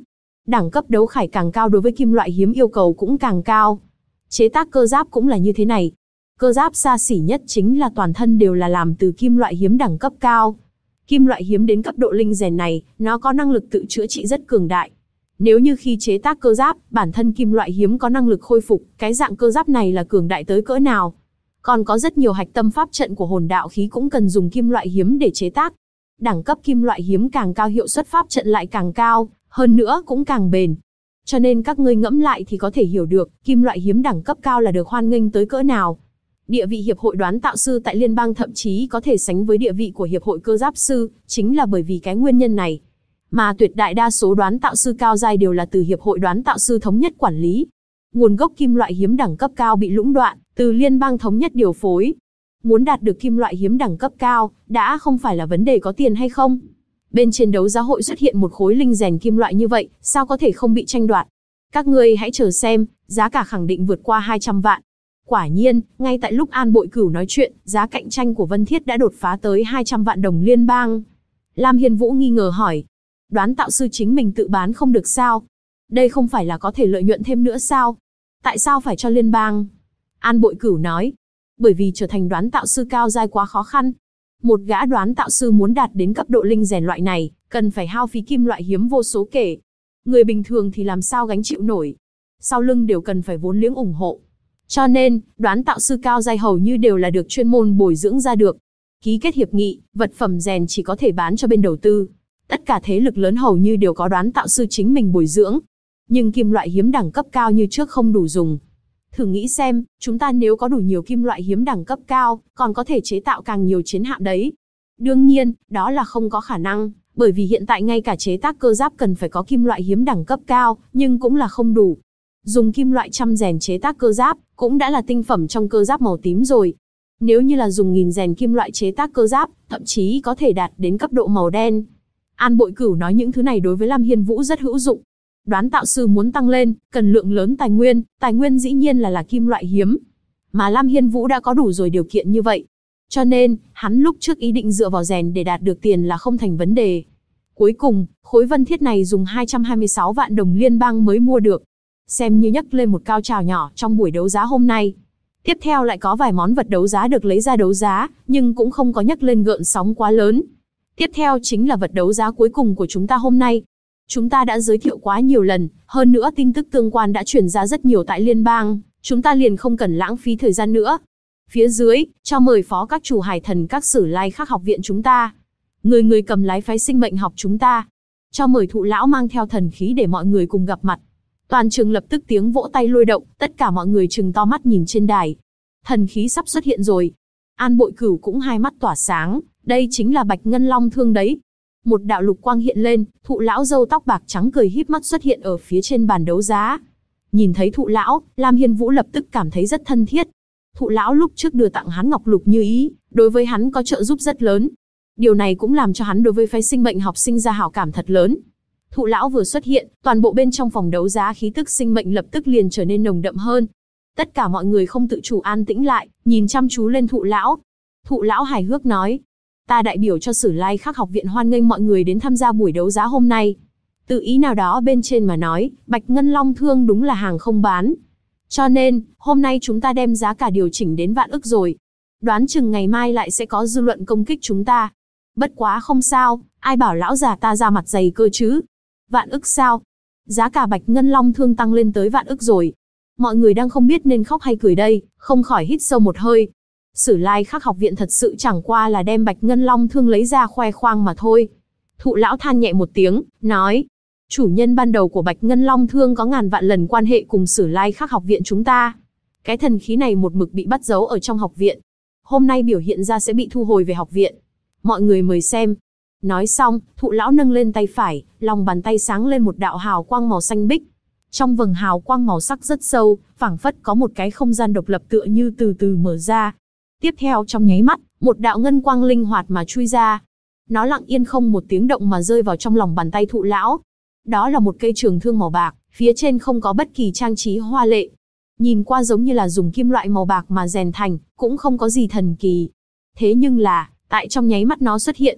Đẳng cấp đấu khải càng cao đối với kim loại hiếm yêu cầu cũng càng cao. Chế tác cơ giáp cũng là như thế này. Cơ giáp xa xỉ nhất chính là toàn thân đều là làm từ kim loại hiếm đẳng cấp cao. Kim loại hiếm đến cấp độ linh rèn này, nó có năng lực tự chữa trị rất cường đại. Nếu như khi chế tác cơ giáp, bản thân kim loại hiếm có năng lực khôi phục, cái dạng cơ giáp này là cường đại tới cỡ nào. Còn có rất nhiều hạch tâm pháp trận của hồn đạo khí cũng cần dùng kim loại hiếm để chế tác. Đẳng cấp kim loại hiếm càng cao hiệu suất pháp trận lại càng cao, hơn nữa cũng càng bền. Cho nên các ngươi ngẫm lại thì có thể hiểu được, kim loại hiếm đẳng cấp cao là được hoan nghênh tới cỡ nào. Địa vị hiệp hội đoán tạo sư tại liên bang thậm chí có thể sánh với địa vị của hiệp hội cơ giáp sư, chính là bởi vì cái nguyên nhân này. Mà tuyệt đại đa số đoán tạo sư cao giai đều là từ hiệp hội đoán tạo sư thống nhất quản lý. Nguồn gốc kim loại hiếm đẳng cấp cao bị lũng đoạn, từ liên bang thống nhất điều phối. Muốn đạt được kim loại hiếm đẳng cấp cao, đã không phải là vấn đề có tiền hay không. Bên trên đấu giá hội xuất hiện một khối linh rèn kim loại như vậy, sao có thể không bị tranh đoạt. Các ngươi hãy chờ xem, giá cả khẳng định vượt qua 200 vạn. Quả nhiên, ngay tại lúc An Bội Cửu nói chuyện, giá cạnh tranh của Vân Thiết đã đột phá tới 200 vạn đồng liên bang. Lam Hiên Vũ nghi ngờ hỏi, đoán tạo sư chính mình tự bán không được sao? Đây không phải là có thể lợi nhuận thêm nữa sao? Tại sao phải cho liên bang? An Bội Cửu nói, bởi vì trở thành đoán tạo sư cao giai quá khó khăn. Một gã đoán tạo sư muốn đạt đến cấp độ linh rèn loại này, cần phải hao phí kim loại hiếm vô số kể. Người bình thường thì làm sao gánh chịu nổi. Sau lưng đều cần phải vốn liếng ủng hộ. Cho nên, đoán tạo sư cao giai hầu như đều là được chuyên môn bồi dưỡng ra được. Ký kết hiệp nghị, vật phẩm rèn chỉ có thể bán cho bên đầu tư. Tất cả thế lực lớn hầu như đều có đoán tạo sư chính mình bồi dưỡng. Nhưng kim loại hiếm đẳng cấp cao như trước không đủ dùng. Thử nghĩ xem, chúng ta nếu có đủ nhiều kim loại hiếm đẳng cấp cao, còn có thể chế tạo càng nhiều chiến hạm đấy. Đương nhiên, đó là không có khả năng, bởi vì hiện tại ngay cả chế tác cơ giáp cần phải có kim loại hiếm đẳng cấp cao, nhưng cũng là không đủ. Dùng kim loại trăm rèn chế tác cơ giáp, cũng đã là tinh phẩm trong cơ giáp màu tím rồi. Nếu như là dùng nghìn rèn kim loại chế tác cơ giáp, thậm chí có thể đạt đến cấp độ màu đen. An Bội Cửu nói những thứ này đối với Lam Hiên Vũ rất hữu dụng. Đoán tạo sư muốn tăng lên, cần lượng lớn tài nguyên dĩ nhiên là kim loại hiếm. Mà Lam Hiên Vũ đã có đủ rồi điều kiện như vậy. Cho nên, hắn lúc trước ý định dựa vào rèn để đạt được tiền là không thành vấn đề. Cuối cùng, khối Vân Thiết này dùng 226 vạn đồng liên bang mới mua được. Xem như nhấc lên một cao trào nhỏ trong buổi đấu giá hôm nay. Tiếp theo lại có vài món vật đấu giá được lấy ra đấu giá, nhưng cũng không có nhấc lên gợn sóng quá lớn. Tiếp theo chính là vật đấu giá cuối cùng của chúng ta hôm nay. Chúng ta đã giới thiệu quá nhiều lần, hơn nữa tin tức tương quan đã truyền ra rất nhiều tại liên bang, chúng ta liền không cần lãng phí thời gian nữa. Phía dưới, cho mời phó các chủ hải thần các Sử Lai Khắc học viện chúng ta. Người cầm lái phái sinh mệnh học chúng ta. Cho mời Thụ lão mang theo thần khí để mọi người cùng gặp mặt. Toàn trường lập tức tiếng vỗ tay lôi động, tất cả mọi người trừng to mắt nhìn trên đài. Thần khí sắp xuất hiện rồi. An Bội Cửu cũng hai mắt tỏa sáng, đây chính là Bạch Ngân Long Thương đấy. Một đạo lục quang hiện lên, Thụ lão râu tóc bạc trắng cười híp mắt xuất hiện ở phía trên bàn đấu giá. Nhìn thấy Thụ lão, Lam Hiên Vũ lập tức cảm thấy rất thân thiết. Thụ lão lúc trước đưa tặng hắn ngọc lục như ý, đối với hắn có trợ giúp rất lớn. Điều này cũng làm cho hắn đối với phái sinh mệnh học sinh ra hảo cảm thật lớn. Thụ lão vừa xuất hiện, toàn bộ bên trong phòng đấu giá khí tức sinh mệnh lập tức liền trở nên nồng đậm hơn. Tất cả mọi người không tự chủ an tĩnh lại, nhìn chăm chú lên Thụ lão. Thụ lão hài hước nói, ta đại biểu cho Sử Lai Khắc học viện hoan nghênh mọi người đến tham gia buổi đấu giá hôm nay. Tự ý nào đó bên trên mà nói, Bạch Ngân Long Thương đúng là hàng không bán. Cho nên, hôm nay chúng ta đem giá cả điều chỉnh đến vạn ức rồi. Đoán chừng ngày mai lại sẽ có dư luận công kích chúng ta. Bất quá không sao, ai bảo lão già ta ra mặt dày cơ chứ. Vạn ức sao? Giá cả Bạch Ngân Long Thương tăng lên tới vạn ức rồi. Mọi người đang không biết nên khóc hay cười đây, không khỏi hít sâu một hơi. Sử Lai Khắc học viện thật sự chẳng qua là đem Bạch Ngân Long Thương lấy ra khoe khoang mà thôi. Thụ lão than nhẹ một tiếng, nói, chủ nhân ban đầu của Bạch Ngân Long Thương có ngàn vạn lần quan hệ cùng Sử Lai Khắc học viện chúng ta. Cái thần khí này một mực bị bắt giấu ở trong học viện. Hôm nay biểu hiện ra sẽ bị thu hồi về học viện. Mọi người mời xem. Nói xong, Thụ lão nâng lên tay phải, lòng bàn tay sáng lên một đạo hào quang màu xanh bích. Trong vầng hào quang màu sắc rất sâu, phảng phất có một cái không gian độc lập tựa như từ từ mở ra. Tiếp theo trong nháy mắt, một đạo ngân quang linh hoạt mà chui ra. Nó lặng yên không một tiếng động mà rơi vào trong lòng bàn tay Thụ lão. Đó là một cây trường thương màu bạc, phía trên không có bất kỳ trang trí hoa lệ. Nhìn qua giống như là dùng kim loại màu bạc mà rèn thành, cũng không có gì thần kỳ. Thế nhưng là, tại trong nháy mắt nó xuất hiện.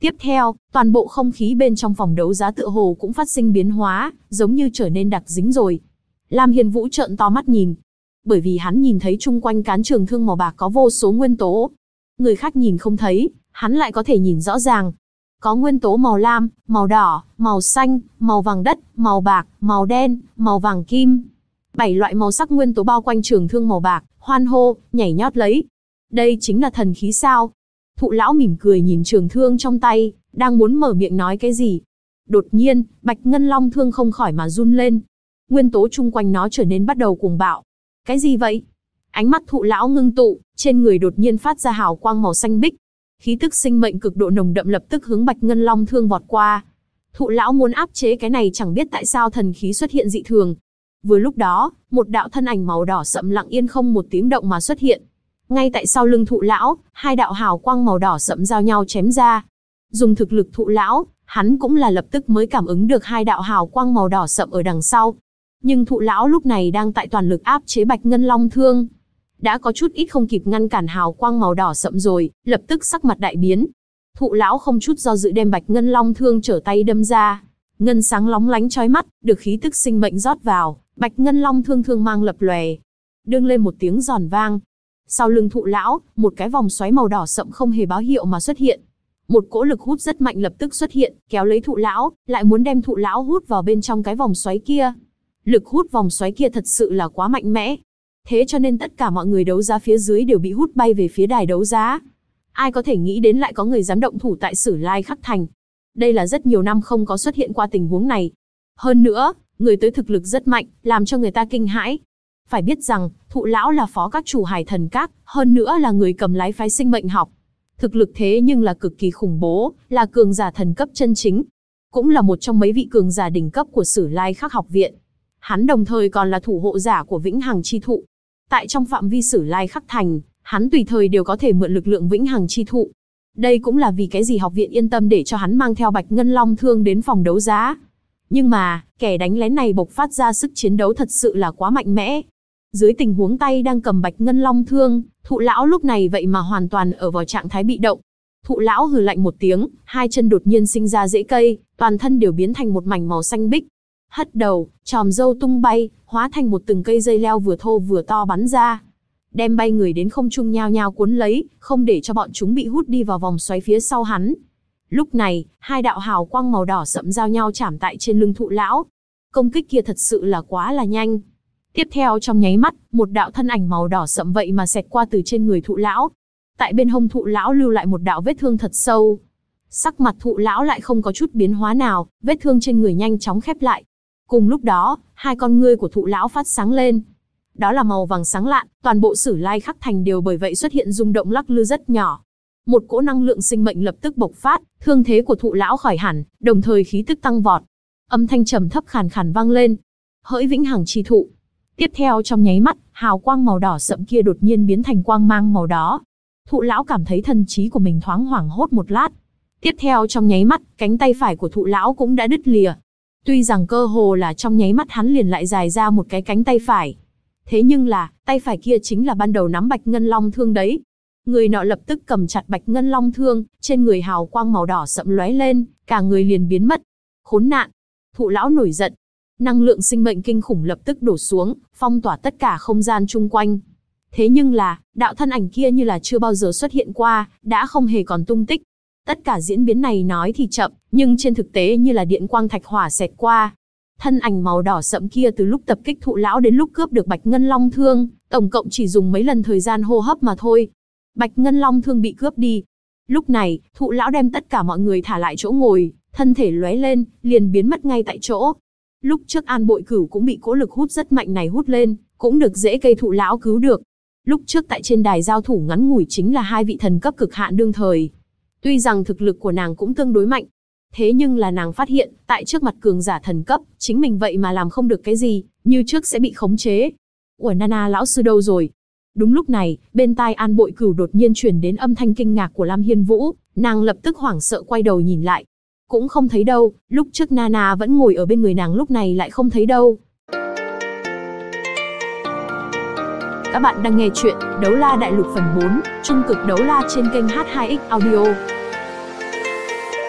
Tiếp theo, toàn bộ không khí bên trong phòng đấu giá tựa hồ cũng phát sinh biến hóa, giống như trở nên đặc dính rồi. Lam Hiên Vũ trợn to mắt nhìn, bởi vì hắn nhìn thấy chung quanh cán trường thương màu bạc có vô số nguyên tố. Người khác nhìn không thấy, hắn lại có thể nhìn rõ ràng. Có nguyên tố màu lam, màu đỏ, màu xanh, màu vàng đất, màu bạc, màu đen, màu vàng kim. 7 loại màu sắc nguyên tố bao quanh trường thương màu bạc, hoan hô, nhảy nhót lấy. Đây chính là thần khí sao? Thụ lão mỉm cười nhìn trường thương trong tay, đang muốn mở miệng nói cái gì. Đột nhiên, Bạch Ngân Long thương không khỏi mà run lên. Nguyên tố chung quanh nó trở nên bắt đầu cuồng bạo. Cái gì vậy? Ánh mắt thụ lão ngưng tụ, trên người đột nhiên phát ra hào quang màu xanh bích. Khí tức sinh mệnh cực độ nồng đậm lập tức hướng Bạch Ngân Long thương vọt qua. Thụ lão muốn áp chế cái này chẳng biết tại sao thần khí xuất hiện dị thường. Vừa lúc đó, một đạo thân ảnh màu đỏ sậm lặng yên không một tiếng động mà xuất hiện. Ngay tại sau lưng thụ lão, hai đạo hào quang màu đỏ sậm giao nhau chém ra. Dùng thực lực thụ lão, hắn cũng là lập tức mới cảm ứng được hai đạo hào quang màu đỏ sậm ở đằng sau. Nhưng thụ lão lúc này đang tại toàn lực áp chế Bạch Ngân Long thương. Đã có chút ít không kịp ngăn cản hào quang màu đỏ sậm rồi, lập tức sắc mặt đại biến. Thụ lão không chút do dự đem Bạch Ngân Long thương trở tay đâm ra. Ngân sáng lóng lánh chói mắt, được khí tức sinh mệnh rót vào, Bạch Ngân Long thương thương mang lập lòe. Đương lên một tiếng giòn vang. Sau lưng thụ lão, một cái vòng xoáy màu đỏ sậm không hề báo hiệu mà xuất hiện. Một cỗ lực hút rất mạnh lập tức xuất hiện, kéo lấy thụ lão, lại muốn đem thụ lão hút vào bên trong cái vòng xoáy kia. Lực hút vòng xoáy kia thật sự là quá mạnh mẽ. Thế cho nên tất cả mọi người đấu giá phía dưới đều bị hút bay về phía đài đấu giá. Ai có thể nghĩ đến lại có người dám động thủ tại Sử Lai Khắc Thành. Đây là rất nhiều năm không có xuất hiện qua tình huống này. Hơn nữa, người tới thực lực rất mạnh, làm cho người ta kinh hãi. Phải biết rằng, thụ lão là phó các chủ Hải Thần Các, hơn nữa là người cầm lái phái sinh mệnh học. Thực lực thế nhưng là cực kỳ khủng bố, là cường giả thần cấp chân chính. Cũng là một trong mấy vị cường giả đỉnh cấp của Sử Lai Khắc học viện. Hắn đồng thời còn là thủ hộ giả của Vĩnh Hằng Chi Thụ. Tại trong phạm vi Sử Lai Khắc Thành, hắn tùy thời đều có thể mượn lực lượng Vĩnh Hằng Chi Thụ. Đây cũng là vì cái gì học viện yên tâm để cho hắn mang theo Bạch Ngân Long thương đến phòng đấu giá. Nhưng mà, kẻ đánh lén này bộc phát ra sức chiến đấu thật sự là quá mạnh mẽ. Dưới tình huống tay đang cầm Bạch Ngân Long thương, thụ lão lúc này vậy mà hoàn toàn ở vào trạng thái bị động. Thụ lão hừ lạnh một tiếng, hai chân đột nhiên sinh ra rễ cây, toàn thân đều biến thành một mảnh màu xanh bích. Hất đầu, chòm râu tung bay, hóa thành một từng cây dây leo vừa thô vừa to bắn ra. Đem bay người đến không trung nhao nhao cuốn lấy, không để cho bọn chúng bị hút đi vào vòng xoáy phía sau hắn. Lúc này, hai đạo hào quang màu đỏ sẫm giao nhau chạm tại trên lưng thụ lão. Công kích kia thật sự là quá là nhanh. Tiếp theo trong nháy mắt, một đạo thân ảnh màu đỏ sẫm vậy mà xẹt qua từ trên người thụ lão. Tại bên hông thụ lão lưu lại một đạo vết thương thật sâu. Sắc mặt thụ lão lại không có chút biến hóa nào, vết thương trên người nhanh chóng khép lại. Cùng lúc đó, hai con ngươi của thụ lão phát sáng lên. Đó là màu vàng sáng lạn, toàn bộ Sử Lai Khắc Thành đều bởi vậy xuất hiện rung động lắc lư rất nhỏ. Một cỗ năng lượng sinh mệnh lập tức bộc phát, thương thế của thụ lão khỏi hẳn, đồng thời khí tức tăng vọt. Âm thanh trầm thấp khàn khàn vang lên. Hỡi Vĩnh Hằng Chi Thụ. Tiếp theo trong nháy mắt, hào quang màu đỏ sẫm kia đột nhiên biến thành quang mang màu đỏ. Thụ lão cảm thấy thần trí của mình thoáng hoảng hốt một lát. Tiếp theo trong nháy mắt, cánh tay phải của thụ lão cũng đã đứt lìa. Tuy rằng cơ hồ là trong nháy mắt hắn liền lại dài ra một cái cánh tay phải. Thế nhưng là, tay phải kia chính là ban đầu nắm Bạch Ngân Long thương đấy. Người nọ lập tức cầm chặt Bạch Ngân Long thương, trên người hào quang màu đỏ sẫm lóe lên, cả người liền biến mất. Khốn nạn! Thụ lão nổi giận. Năng lượng sinh mệnh kinh khủng lập tức đổ xuống, phong tỏa tất cả không gian chung quanh. Thế nhưng là, đạo thân ảnh kia như là chưa bao giờ xuất hiện qua, đã không hề còn tung tích. Tất cả diễn biến này nói thì chậm, nhưng trên thực tế như là điện quang thạch hỏa xẹt qua. Thân ảnh màu đỏ sẫm kia từ lúc tập kích thụ lão đến lúc cướp được Bạch Ngân Long thương, tổng cộng chỉ dùng mấy lần thời gian hô hấp mà thôi. Bạch Ngân Long thương bị cướp đi. Lúc này, thụ lão đem tất cả mọi người thả lại chỗ ngồi, thân thể lóe lên, liền biến mất ngay tại chỗ. Lúc trước An Bội Cửu cũng bị cỗ lực hút rất mạnh này hút lên, cũng được rễ cây thụ lão cứu được. Lúc trước tại trên đài giao thủ ngắn ngủi chính là hai vị thần cấp cực hạn đương thời. Tuy rằng thực lực của nàng cũng tương đối mạnh, thế nhưng là nàng phát hiện, tại trước mặt cường giả thần cấp, chính mình vậy mà làm không được cái gì, như trước sẽ bị khống chế. Ủa Nana lão sư đâu rồi? Đúng lúc này, bên tai An Bội Cửu đột nhiên truyền đến âm thanh kinh ngạc của Lam Hiên Vũ, nàng lập tức hoảng sợ quay đầu nhìn lại. Cũng không thấy đâu, lúc trước Nana vẫn ngồi ở bên người nàng lúc này lại không thấy đâu. Các bạn đang nghe chuyện Đấu La Đại Lục phần 4, Trung cực Đấu La trên kênh H2X Audio.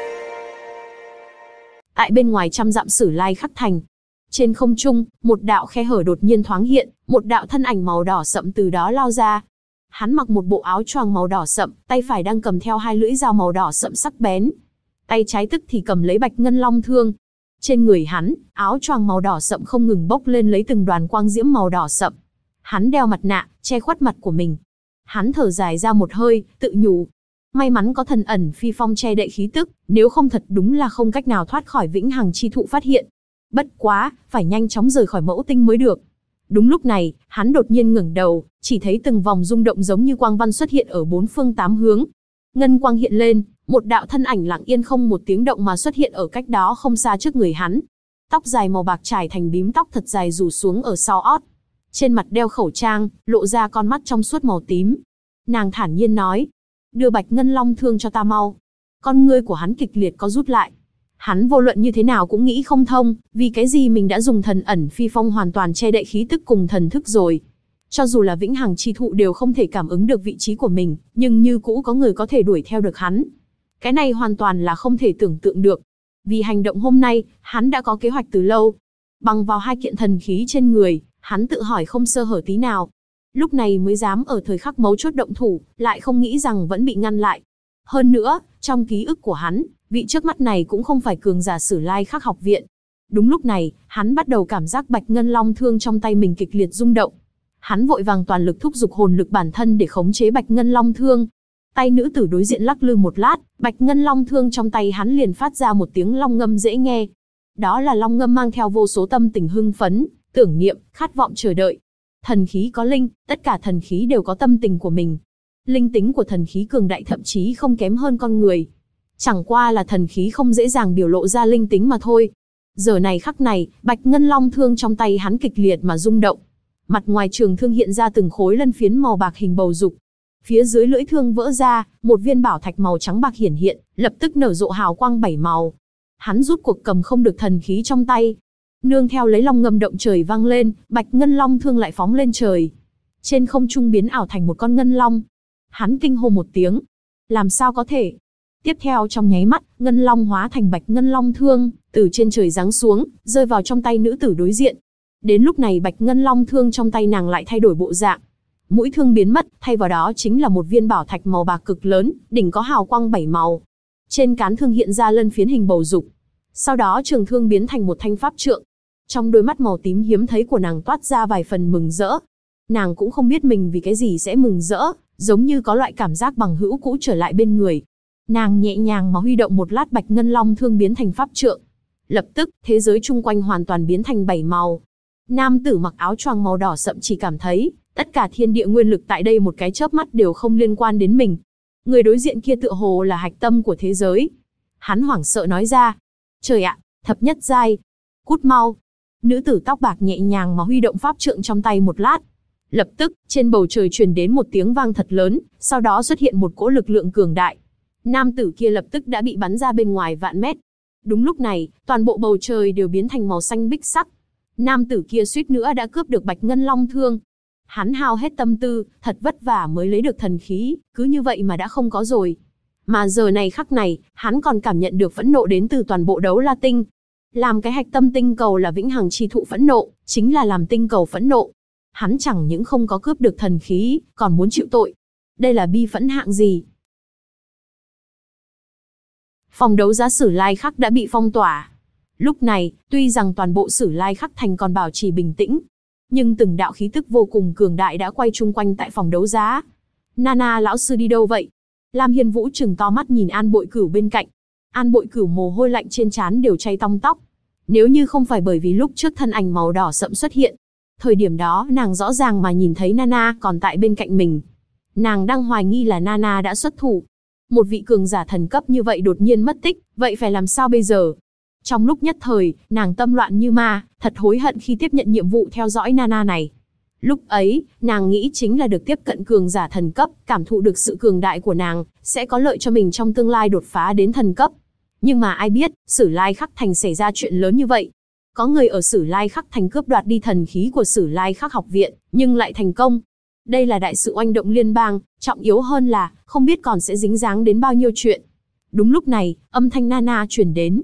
Tại bên ngoài trăm dặm Sử Lai Khắc thành, trên không trung, một đạo khe hở đột nhiên thoáng hiện, một đạo thân ảnh màu đỏ sậm từ đó lao ra. Hắn mặc một bộ áo choàng màu đỏ sậm, tay phải đang cầm theo hai lưỡi dao màu đỏ sậm sắc bén. Tay trái tức thì cầm lấy Bạch Ngân Long thương. Trên người hắn, áo choàng màu đỏ sậm không ngừng bốc lên lấy từng đoàn quang diễm màu đỏ sậm. Hắn đeo mặt nạ, che khuất mặt của mình. Hắn thở dài ra một hơi, tự nhủ. May mắn có thần ẩn phi phong che đậy khí tức, nếu không thật đúng là không cách nào thoát khỏi vĩnh hằng chi thụ phát hiện. Bất quá, phải nhanh chóng rời khỏi mẫu tinh mới được. Đúng lúc này, hắn đột nhiên ngẩng đầu, chỉ thấy từng vòng rung động giống như quang văn xuất hiện ở bốn phương tám hướng. Ngân quang hiện lên, một đạo thân ảnh lặng yên không một tiếng động mà xuất hiện ở cách đó không xa trước người hắn. Tóc dài màu bạc trải thành bím tóc thật dài rủ xuống ở sau ót. Trên mặt đeo khẩu trang, lộ ra con mắt trong suốt màu tím. Nàng thản nhiên nói, đưa Bạch Ngân Long thương cho ta mau. Con ngươi của hắn kịch liệt có rút lại. Hắn vô luận như thế nào cũng nghĩ không thông, vì cái gì mình đã dùng thần ẩn phi phong hoàn toàn che đậy khí tức cùng thần thức rồi. Cho dù là vĩnh hằng chi thụ đều không thể cảm ứng được vị trí của mình, nhưng như cũ có người có thể đuổi theo được hắn. Cái này hoàn toàn là không thể tưởng tượng được. Vì hành động hôm nay, hắn đã có kế hoạch từ lâu. Bằng vào hai kiện thần khí trên người, hắn tự hỏi không sơ hở tí nào. Lúc này mới dám ở thời khắc mấu chốt động thủ, lại không nghĩ rằng vẫn bị ngăn lại. Hơn nữa, trong ký ức của hắn, vị trước mắt này cũng không phải cường giả Sử Lai Khắc học viện. Đúng lúc này, hắn bắt đầu cảm giác Bạch Ngân Long thương trong tay mình kịch liệt rung động. Hắn vội vàng toàn lực thúc giục hồn lực bản thân để khống chế Bạch Ngân Long thương. Tay nữ tử đối diện lắc lư một lát, Bạch Ngân Long thương trong tay hắn liền phát ra một tiếng long ngâm dễ nghe. Đó là long ngâm mang theo vô số tâm tình hưng phấn, tưởng niệm, khát vọng chờ đợi. Thần khí có linh, tất cả thần khí đều có tâm tình của mình. Linh tính của thần khí cường đại thậm chí không kém hơn con người. Chẳng qua là thần khí không dễ dàng biểu lộ ra linh tính mà thôi. Giờ này khắc này, Bạch Ngân Long thương trong tay hắn kịch liệt mà rung động. Mặt ngoài trường thương hiện ra từng khối lân phiến màu bạc hình bầu dục. Phía dưới lưỡi thương vỡ ra, một viên bảo thạch màu trắng bạc hiển hiện, lập tức nở rộ hào quang bảy màu. Hắn rút cuộc cầm không được thần khí trong tay. Nương theo lấy long ngâm động trời vang lên, Bạch Ngân Long thương lại phóng lên trời. Trên không trung biến ảo thành một con ngân long. Hắn kinh hô một tiếng. Làm sao có thể? Tiếp theo trong nháy mắt, ngân long hóa thành Bạch Ngân Long thương, từ trên trời giáng xuống, rơi vào trong tay nữ tử đối diện. Đến lúc này Bạch Ngân Long thương trong tay nàng lại thay đổi bộ dạng. Mũi thương biến mất, thay vào đó chính là một viên bảo thạch màu bạc cực lớn, đỉnh có hào quang bảy màu. Trên cán thương hiện ra lân phiến hình bầu dục. Sau đó trường thương biến thành một thanh pháp trượng. Trong đôi mắt màu tím hiếm thấy của nàng toát ra vài phần mừng rỡ. Nàng cũng không biết mình vì cái gì sẽ mừng rỡ, giống như có loại cảm giác bằng hữu cũ trở lại bên người. Nàng nhẹ nhàng mà huy động một lát Bạch Ngân Long thương biến thành pháp trượng. Lập tức, thế giới chung quanh hoàn toàn biến thành bảy màu. Nam tử mặc áo choàng màu đỏ sậm chỉ cảm thấy, tất cả thiên địa nguyên lực tại đây một cái chớp mắt đều không liên quan đến mình. Người đối diện kia tựa hồ là hạch tâm của thế giới. Hắn hoảng sợ nói ra, trời ạ, thập nhất giai, cút mau. Nữ tử tóc bạc nhẹ nhàng mà huy động pháp trượng trong tay một lát. Lập tức, trên bầu trời truyền đến một tiếng vang thật lớn, sau đó xuất hiện một cỗ lực lượng cường đại. Nam tử kia lập tức đã bị bắn ra bên ngoài vạn mét. Đúng lúc này, toàn bộ bầu trời đều biến thành màu xanh bích sắc. Nam tử kia suýt nữa đã cướp được Bạch Ngân Long thương. Hắn hao hết tâm tư, thật vất vả mới lấy được thần khí, cứ như vậy mà đã không có rồi. Mà giờ này khắc này, hắn còn cảm nhận được phẫn nộ đến từ toàn bộ đấu la tinh. Làm cái hạch tâm tinh cầu là vĩnh hằng chi thụ phẫn nộ, chính là làm tinh cầu phẫn nộ. Hắn chẳng những không có cướp được thần khí, còn muốn chịu tội. Đây là bi phẫn hạng gì? Phòng đấu giá Sử Lai Khắc đã bị phong tỏa. Lúc này, tuy rằng toàn bộ Sử Lai Khắc thành còn bảo trì bình tĩnh, nhưng từng đạo khí tức vô cùng cường đại đã quay chung quanh tại phòng đấu giá. Nana lão sư đi đâu vậy? Lam Hiên Vũ trừng to mắt nhìn An Bội Cửu bên cạnh. An Bội Cửu mồ hôi lạnh trên trán đều chay tong tóc. Nếu như không phải bởi vì lúc trước thân ảnh màu đỏ sậm xuất hiện, thời điểm đó nàng rõ ràng mà nhìn thấy Nana còn tại bên cạnh mình. Nàng đang hoài nghi là Nana đã xuất thủ. Một vị cường giả thần cấp như vậy đột nhiên mất tích, vậy phải làm sao bây giờ? Trong lúc nhất thời, nàng tâm loạn như ma, thật hối hận khi tiếp nhận nhiệm vụ theo dõi Nana này. Lúc ấy, nàng nghĩ chính là được tiếp cận cường giả thần cấp, cảm thụ được sự cường đại của nàng, sẽ có lợi cho mình trong tương lai đột phá đến thần cấp. Nhưng mà ai biết, Sử Lai Khắc thành xảy ra chuyện lớn như vậy. Có người ở Sử Lai Khắc thành cướp đoạt đi thần khí của Sử Lai Khắc học viện, nhưng lại thành công. Đây là đại sự oanh động liên bang, trọng yếu hơn là, không biết còn sẽ dính dáng đến bao nhiêu chuyện. Đúng lúc này, âm thanh Nana truyền đến.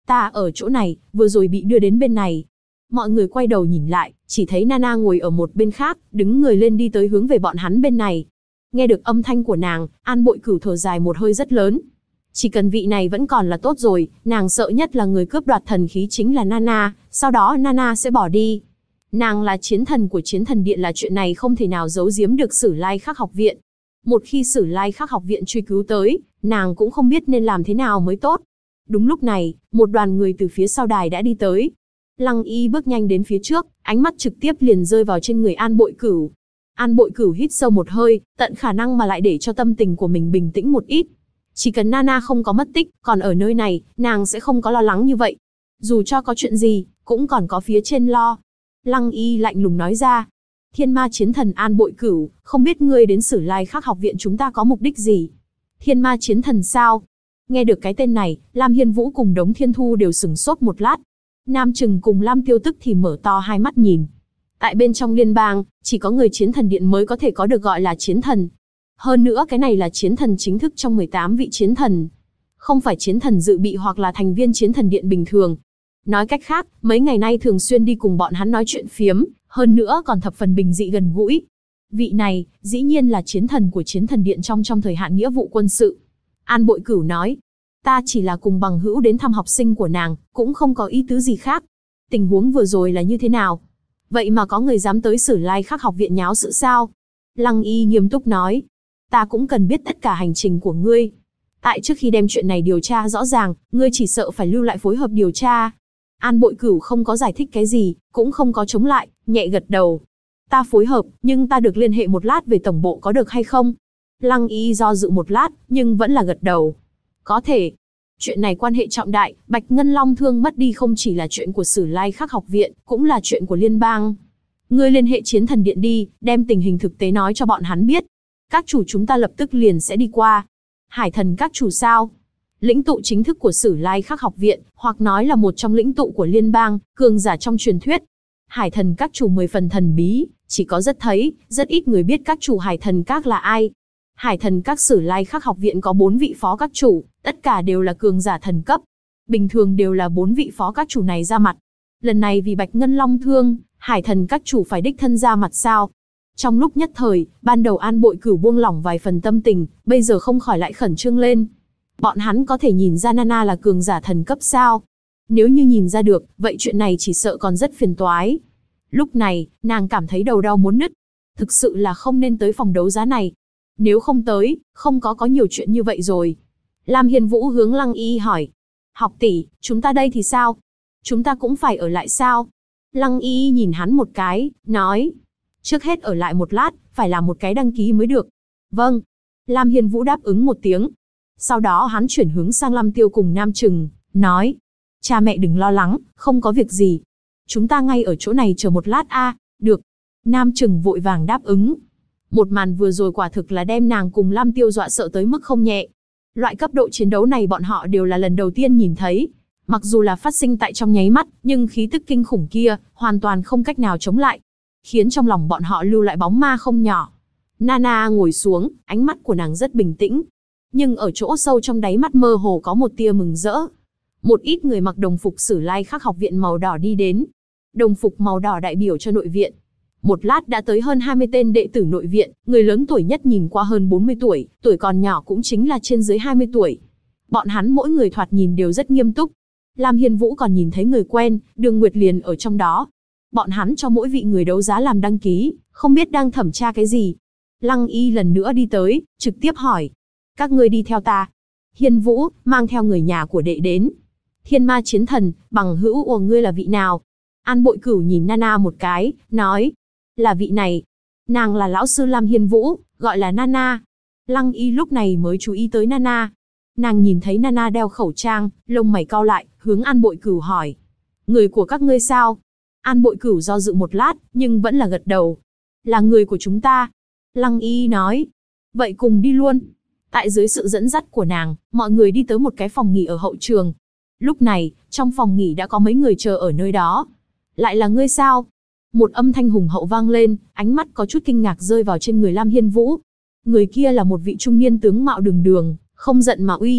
Ta ở chỗ này, vừa rồi bị đưa đến bên này. Mọi người quay đầu nhìn lại, chỉ thấy Nana ngồi ở một bên khác, đứng người lên đi tới hướng về bọn hắn bên này. Nghe được âm thanh của nàng, An Bội Cửu thở dài một hơi rất lớn. Chỉ cần vị này vẫn còn là tốt rồi, nàng sợ nhất là người cướp đoạt thần khí chính là Nana, sau đó Nana sẽ bỏ đi. Nàng là chiến thần của Chiến Thần Điện là chuyện này không thể nào giấu giếm được Sử Lai Khắc học viện. Một khi Sử Lai Khắc học viện truy cứu tới, nàng cũng không biết nên làm thế nào mới tốt. Đúng lúc này, một đoàn người từ phía sau đài đã đi tới. Lăng Y bước nhanh đến phía trước, ánh mắt trực tiếp liền rơi vào trên người An Bội Cửu. An Bội Cửu hít sâu một hơi, tận khả năng mà lại để cho tâm tình của mình bình tĩnh một ít. Chỉ cần Nana không có mất tích, còn ở nơi này, nàng sẽ không có lo lắng như vậy. Dù cho có chuyện gì, cũng còn có phía trên lo. Lăng Y lạnh lùng nói ra. Thiên Ma Chiến Thần An Bội Cửu, không biết ngươi đến Sử Lai Khắc học viện chúng ta có mục đích gì? Thiên Ma Chiến Thần sao? Nghe được cái tên này, Lam Hiên Vũ cùng Đống Thiên Thu đều sửng sốt một lát. Nam Trừng cùng Lam Tiêu tức thì mở to hai mắt nhìn. Tại bên trong liên bang, chỉ có người Chiến Thần Điện mới có thể có được gọi là chiến thần. Hơn nữa cái này là chiến thần chính thức trong 18 vị chiến thần. Không phải chiến thần dự bị hoặc là thành viên Chiến Thần Điện bình thường. Nói cách khác, mấy ngày nay thường xuyên đi cùng bọn hắn nói chuyện phiếm, hơn nữa còn thập phần bình dị gần gũi. Vị này, dĩ nhiên là chiến thần của Chiến Thần Điện trong thời hạn nghĩa vụ quân sự. An Bội Cửu nói, ta chỉ là cùng bằng hữu đến thăm học sinh của nàng, cũng không có ý tứ gì khác. Tình huống vừa rồi là như thế nào? Vậy mà có người dám tới Sử Lai Khắc học viện nháo sự sao? Lăng Y nghiêm túc nói, ta cũng cần biết tất cả hành trình của ngươi. Tại trước khi đem chuyện này điều tra rõ ràng, ngươi chỉ sợ phải lưu lại phối hợp điều tra. An Bội Cửu không có giải thích cái gì, cũng không có chống lại, nhẹ gật đầu. Ta phối hợp, nhưng ta được liên hệ một lát về tổng bộ có được hay không? Lăng Y do dự một lát, nhưng vẫn là gật đầu. Có thể. Chuyện này quan hệ trọng đại, Bạch Ngân Long Thương mất đi không chỉ là chuyện của Sử Lai Khắc học viện, cũng là chuyện của liên bang. Ngươi liên hệ Chiến Thần Điện đi, đem tình hình thực tế nói cho bọn hắn biết. Các chủ chúng ta lập tức liền sẽ đi qua. Hải thần các chủ sao? Lĩnh tụ chính thức của Sử Lai Khắc học viện, hoặc nói là một trong lĩnh tụ của liên bang, cường giả trong truyền thuyết. Hải thần các chủ 10 phần thần bí, chỉ có rất ít người biết các chủ Hải thần các là ai. Hải thần các Sử Lai Khắc học viện có 4 vị phó các chủ, tất cả đều là cường giả thần cấp. Bình thường đều là 4 vị phó các chủ này ra mặt. Lần này vì Bạch Ngân Long Thương, Hải thần các chủ phải đích thân ra mặt sao? Trong lúc nhất thời, ban đầu An Bội Cửu buông lỏng vài phần tâm tình, bây giờ không khỏi lại khẩn trương lên. Bọn hắn có thể nhìn ra Nana là cường giả thần cấp sao? Nếu như nhìn ra được, vậy chuyện này chỉ sợ còn rất phiền toái. Lúc này, nàng cảm thấy đầu đau muốn nứt. Thực sự là không nên tới phòng đấu giá này. Nếu không tới, không có nhiều chuyện như vậy rồi. Lam Hiên Vũ hướng Lăng Y hỏi. Học tỷ, chúng ta đây thì sao? Chúng ta cũng phải ở lại sao? Lăng Y nhìn hắn một cái, nói. Trước hết ở lại một lát, phải làm một cái đăng ký mới được. Vâng. Lam Hiên Vũ đáp ứng một tiếng. Sau đó hắn chuyển hướng sang Lam Tiêu cùng Nam Trừng, nói. Cha mẹ đừng lo lắng, không có việc gì. Chúng ta ngay ở chỗ này chờ một lát a. Được. Nam Trừng vội vàng đáp ứng. Một màn vừa rồi quả thực là đem nàng cùng Lam Tiêu dọa sợ tới mức không nhẹ. Loại cấp độ chiến đấu này bọn họ đều là lần đầu tiên nhìn thấy. Mặc dù là phát sinh tại trong nháy mắt, nhưng khí tức kinh khủng kia, hoàn toàn không cách nào chống lại. Khiến trong lòng bọn họ lưu lại bóng ma không nhỏ. Nana ngồi xuống, ánh mắt của nàng rất bình tĩnh. Nhưng ở chỗ sâu trong đáy mắt mơ hồ có một tia mừng rỡ. Một ít người mặc đồng phục Sử Lai Khắc học viện màu đỏ đi đến. Đồng phục màu đỏ đại biểu cho nội viện. Một lát đã tới hơn 20 tên đệ tử nội viện, người lớn tuổi nhất nhìn qua hơn 40 tuổi, tuổi còn nhỏ cũng chính là trên dưới 20 tuổi. Bọn hắn mỗi người thoạt nhìn đều rất nghiêm túc. Lam Hiên Vũ còn nhìn thấy người quen, Đường Nguyệt liền ở trong đó. Bọn hắn cho mỗi vị người đấu giá làm đăng ký, không biết đang thẩm tra cái gì. Lăng Y lần nữa đi tới, trực tiếp hỏi. Các ngươi đi theo ta. Hiên Vũ, mang theo người nhà của đệ đến. Thiên Ma Chiến Thần, bằng hữu của ngươi là vị nào? An Bội Cửu nhìn Nana một cái, nói. Là vị này. Nàng là lão sư Lam Hiên Vũ, gọi là Nana. Lăng Y lúc này mới chú ý tới Nana. Nàng nhìn thấy Nana đeo khẩu trang, lông mày cau lại, hướng An Bội Cửu hỏi. Người của các ngươi sao? An Bội Cửu do dự một lát, nhưng vẫn là gật đầu. Là người của chúng ta. Lăng Y nói. Vậy cùng đi luôn. Tại dưới sự dẫn dắt của nàng, mọi người đi tới một cái phòng nghỉ ở hậu trường. Lúc này, trong phòng nghỉ đã có mấy người chờ ở nơi đó. Lại là ngươi sao? Một âm thanh hùng hậu vang lên, ánh mắt có chút kinh ngạc rơi vào trên người Lam Hiên Vũ. Người kia là một vị trung niên tướng mạo đường đường, không giận mà uy.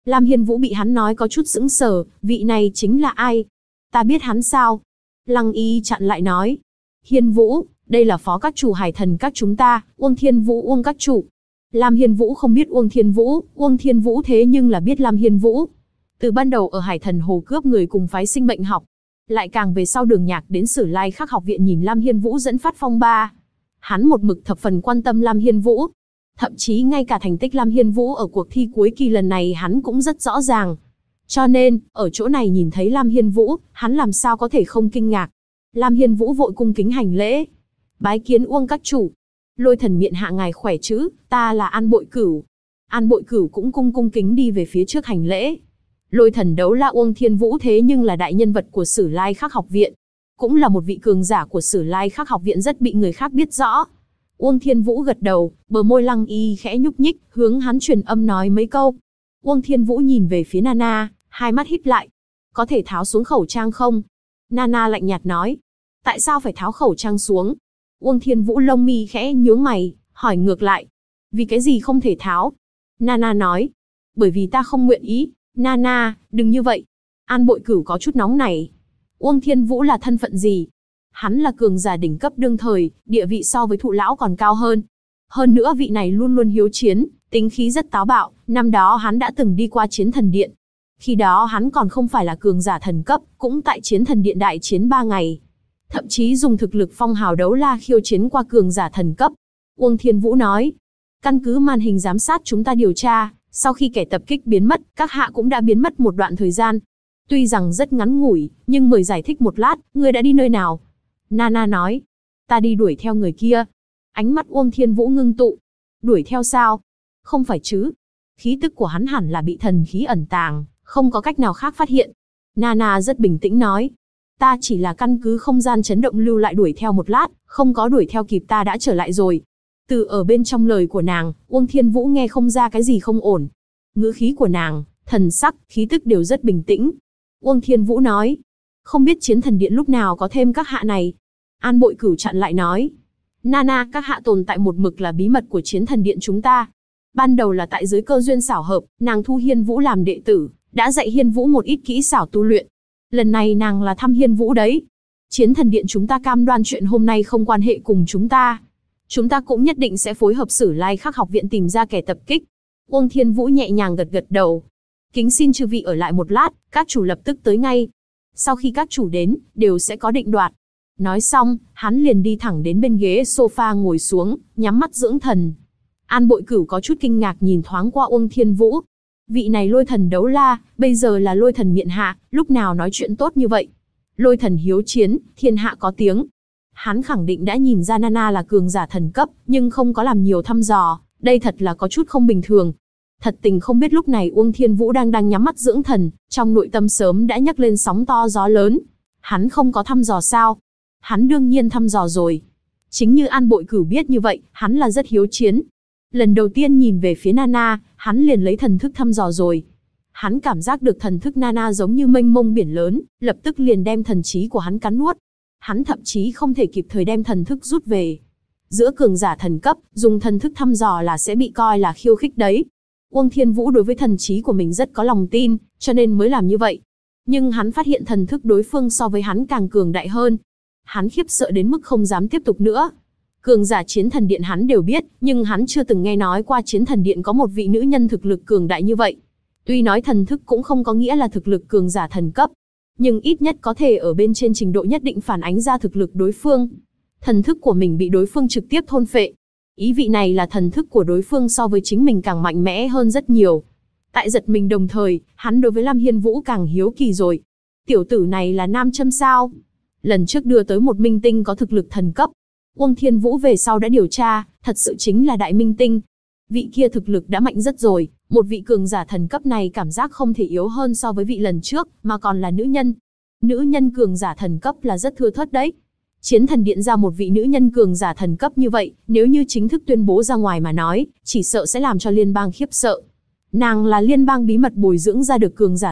Lam Hiên Vũ bị hắn nói có chút sững sờ, vị này chính là ai? Ta biết hắn sao? Lăng Y chặn lại nói. Hiên Vũ, đây là phó các chủ hải thần các chúng ta, Uông Thiên Vũ Uông các chủ. Lam Hiên Vũ không biết Uông Thiên Vũ thế nhưng là biết Lam Hiên Vũ. Từ ban đầu ở Hải Thần Hồ cướp người cùng phái sinh mệnh học, lại càng về sau Đường Nhạc đến Sử Lai Khắc học viện nhìn Lam Hiên Vũ dẫn phát phong ba. Hắn một mực thập phần quan tâm Lam Hiên Vũ. Thậm chí ngay cả thành tích Lam Hiên Vũ ở cuộc thi cuối kỳ lần này hắn cũng rất rõ ràng. Cho nên, ở chỗ này nhìn thấy Lam Hiên Vũ, hắn làm sao có thể không kinh ngạc. Lam Hiên Vũ vội cung kính hành lễ. Bái kiến Uông các chủ. Lôi Thần miện hạ ngài khỏe chứ, ta là An Bội Cửu. An Bội Cửu cũng cung kính đi về phía trước hành lễ. Lôi Thần đấu la Uông Thiên Vũ thế nhưng là đại nhân vật của Sử Lai Khắc học viện. Cũng là một vị cường giả của Sử Lai Khắc học viện rất bị người khác biết rõ. Uông Thiên Vũ gật đầu, bờ môi Lăng Y khẽ nhúc nhích, hướng hắn truyền âm nói mấy câu. Uông Thiên Vũ nhìn về phía Nana, hai mắt híp lại. Có thể tháo xuống khẩu trang không? Nana lạnh nhạt nói. Tại sao phải tháo khẩu trang xuống? Uông Thiên Vũ lông mi khẽ nhướng mày, hỏi ngược lại. Vì cái gì không thể tháo? Nana nói. Bởi vì ta không nguyện ý. Nana, đừng như vậy. An Bội Cửu có chút nóng nảy. Uông Thiên Vũ là thân phận gì? Hắn là cường giả đỉnh cấp đương thời, địa vị so với thụ lão còn cao hơn. Hơn nữa vị này luôn luôn hiếu chiến, tính khí rất táo bạo, năm đó hắn đã từng đi qua Chiến Thần Điện. Khi đó hắn còn không phải là cường giả thần cấp, cũng tại Chiến Thần Điện đại chiến 3 ngày. Thậm chí dùng thực lực phong hào đấu la khiêu chiến qua cường giả thần cấp. Uông Thiên Vũ nói, căn cứ màn hình giám sát chúng ta điều tra, sau khi kẻ tập kích biến mất, các hạ cũng đã biến mất một đoạn thời gian. Tuy rằng rất ngắn ngủi, nhưng mời giải thích một lát, ngươi đã đi nơi nào? Nana nói, ta đi đuổi theo người kia. Ánh mắt Uông Thiên Vũ ngưng tụ. Đuổi theo sao? Không phải chứ. Khí tức của hắn hẳn là bị thần khí ẩn tàng, không có cách nào khác phát hiện. Nana rất bình tĩnh nói, ta chỉ là căn cứ không gian chấn động lưu lại đuổi theo một lát, không có đuổi theo kịp ta đã trở lại rồi. Từ ở bên trong lời của nàng, Uông Thiên Vũ nghe không ra cái gì không ổn. Ngữ khí của nàng, thần sắc, khí tức đều rất bình tĩnh. Uông Thiên Vũ nói, không biết Chiến Thần Điện lúc nào có thêm các hạ này. An Bội Cửu chặn lại nói, Nana, các hạ tồn tại một mực là bí mật của Chiến Thần Điện chúng ta. Ban đầu là tại dưới cơ duyên xảo hợp, nàng thu Hiên Vũ làm đệ tử, đã dạy Hiên Vũ một ít kỹ xảo tu luyện. Lần này nàng là thăm Hiên Vũ đấy. Chiến Thần Điện chúng ta cam đoan chuyện hôm nay không quan hệ cùng chúng ta. Chúng ta cũng nhất định sẽ phối hợp Sử Lai Khắc học viện tìm ra kẻ tập kích. Uông Thiên Vũ nhẹ nhàng gật gật đầu. Kính xin chư vị ở lại một lát, các chủ lập tức tới ngay. Sau khi các chủ đến, đều sẽ có định đoạt. Nói xong, hắn liền đi thẳng đến bên ghế sofa ngồi xuống, nhắm mắt dưỡng thần. An Bội Cửu có chút kinh ngạc nhìn thoáng qua Uông Thiên Vũ. Vị này Lôi Thần đấu la, bây giờ là Lôi Thần miện hạ, lúc nào nói chuyện tốt như vậy. Lôi Thần hiếu chiến, thiên hạ có tiếng. Hắn khẳng định đã nhìn ra Nana là cường giả thần cấp, nhưng không có làm nhiều thăm dò, đây thật là có chút không bình thường. Thật tình không biết lúc này Uông Thiên Vũ đang nhắm mắt dưỡng thần, trong nội tâm sớm đã nhấc lên sóng to gió lớn. Hắn không có thăm dò sao? Hắn đương nhiên thăm dò rồi. Chính như An Bội Cửu biết như vậy, hắn là rất hiếu chiến. Lần đầu tiên nhìn về phía Nana, hắn liền lấy thần thức thăm dò rồi. Hắn cảm giác được thần thức Nana giống như mênh mông biển lớn, lập tức liền đem thần trí của hắn cắn nuốt. Hắn thậm chí không thể kịp thời đem thần thức rút về. Giữa cường giả thần cấp, dùng thần thức thăm dò là sẽ bị coi là khiêu khích đấy. Uông Thiên Vũ đối với thần trí của mình rất có lòng tin, cho nên mới làm như vậy. Nhưng hắn phát hiện thần thức đối phương so với hắn càng cường đại hơn. Hắn khiếp sợ đến mức không dám tiếp tục nữa. Cường giả Chiến Thần Điện hắn đều biết, nhưng hắn chưa từng nghe nói qua Chiến Thần Điện có một vị nữ nhân thực lực cường đại như vậy. Tuy nói thần thức cũng không có nghĩa là thực lực cường giả thần cấp, nhưng ít nhất có thể ở bên trên trình độ nhất định phản ánh ra thực lực đối phương. Thần thức của mình bị đối phương trực tiếp thôn phệ. Ý vị này là thần thức của đối phương so với chính mình càng mạnh mẽ hơn rất nhiều. Tại giật mình đồng thời, hắn đối với Lam Hiên Vũ càng hiếu kỳ rồi. Tiểu tử này là nam châm sao? Lần trước đưa tới một minh tinh có thực lực thần cấp. Uông Thiên Vũ về sau đã điều tra, thật sự chính là đại minh tinh. Vị kia thực lực đã mạnh rất rồi, một vị cường giả thần cấp này cảm giác không thể yếu hơn so với vị lần trước, mà còn là nữ nhân. Nữ nhân cường giả thần cấp là rất thưa thớt đấy. Chiến Thần Điện ra một vị nữ nhân cường giả thần cấp như vậy, nếu như chính thức tuyên bố ra ngoài mà nói, chỉ sợ sẽ làm cho liên bang khiếp sợ. Nàng là liên bang bí mật bồi dưỡng ra được cường giả.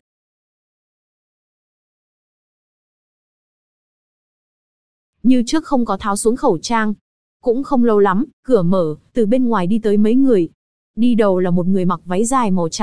Như trước không có tháo xuống khẩu trang. Cũng không lâu lắm, cửa mở, từ bên ngoài đi tới mấy người. Đi đầu là một người mặc váy dài màu trắng,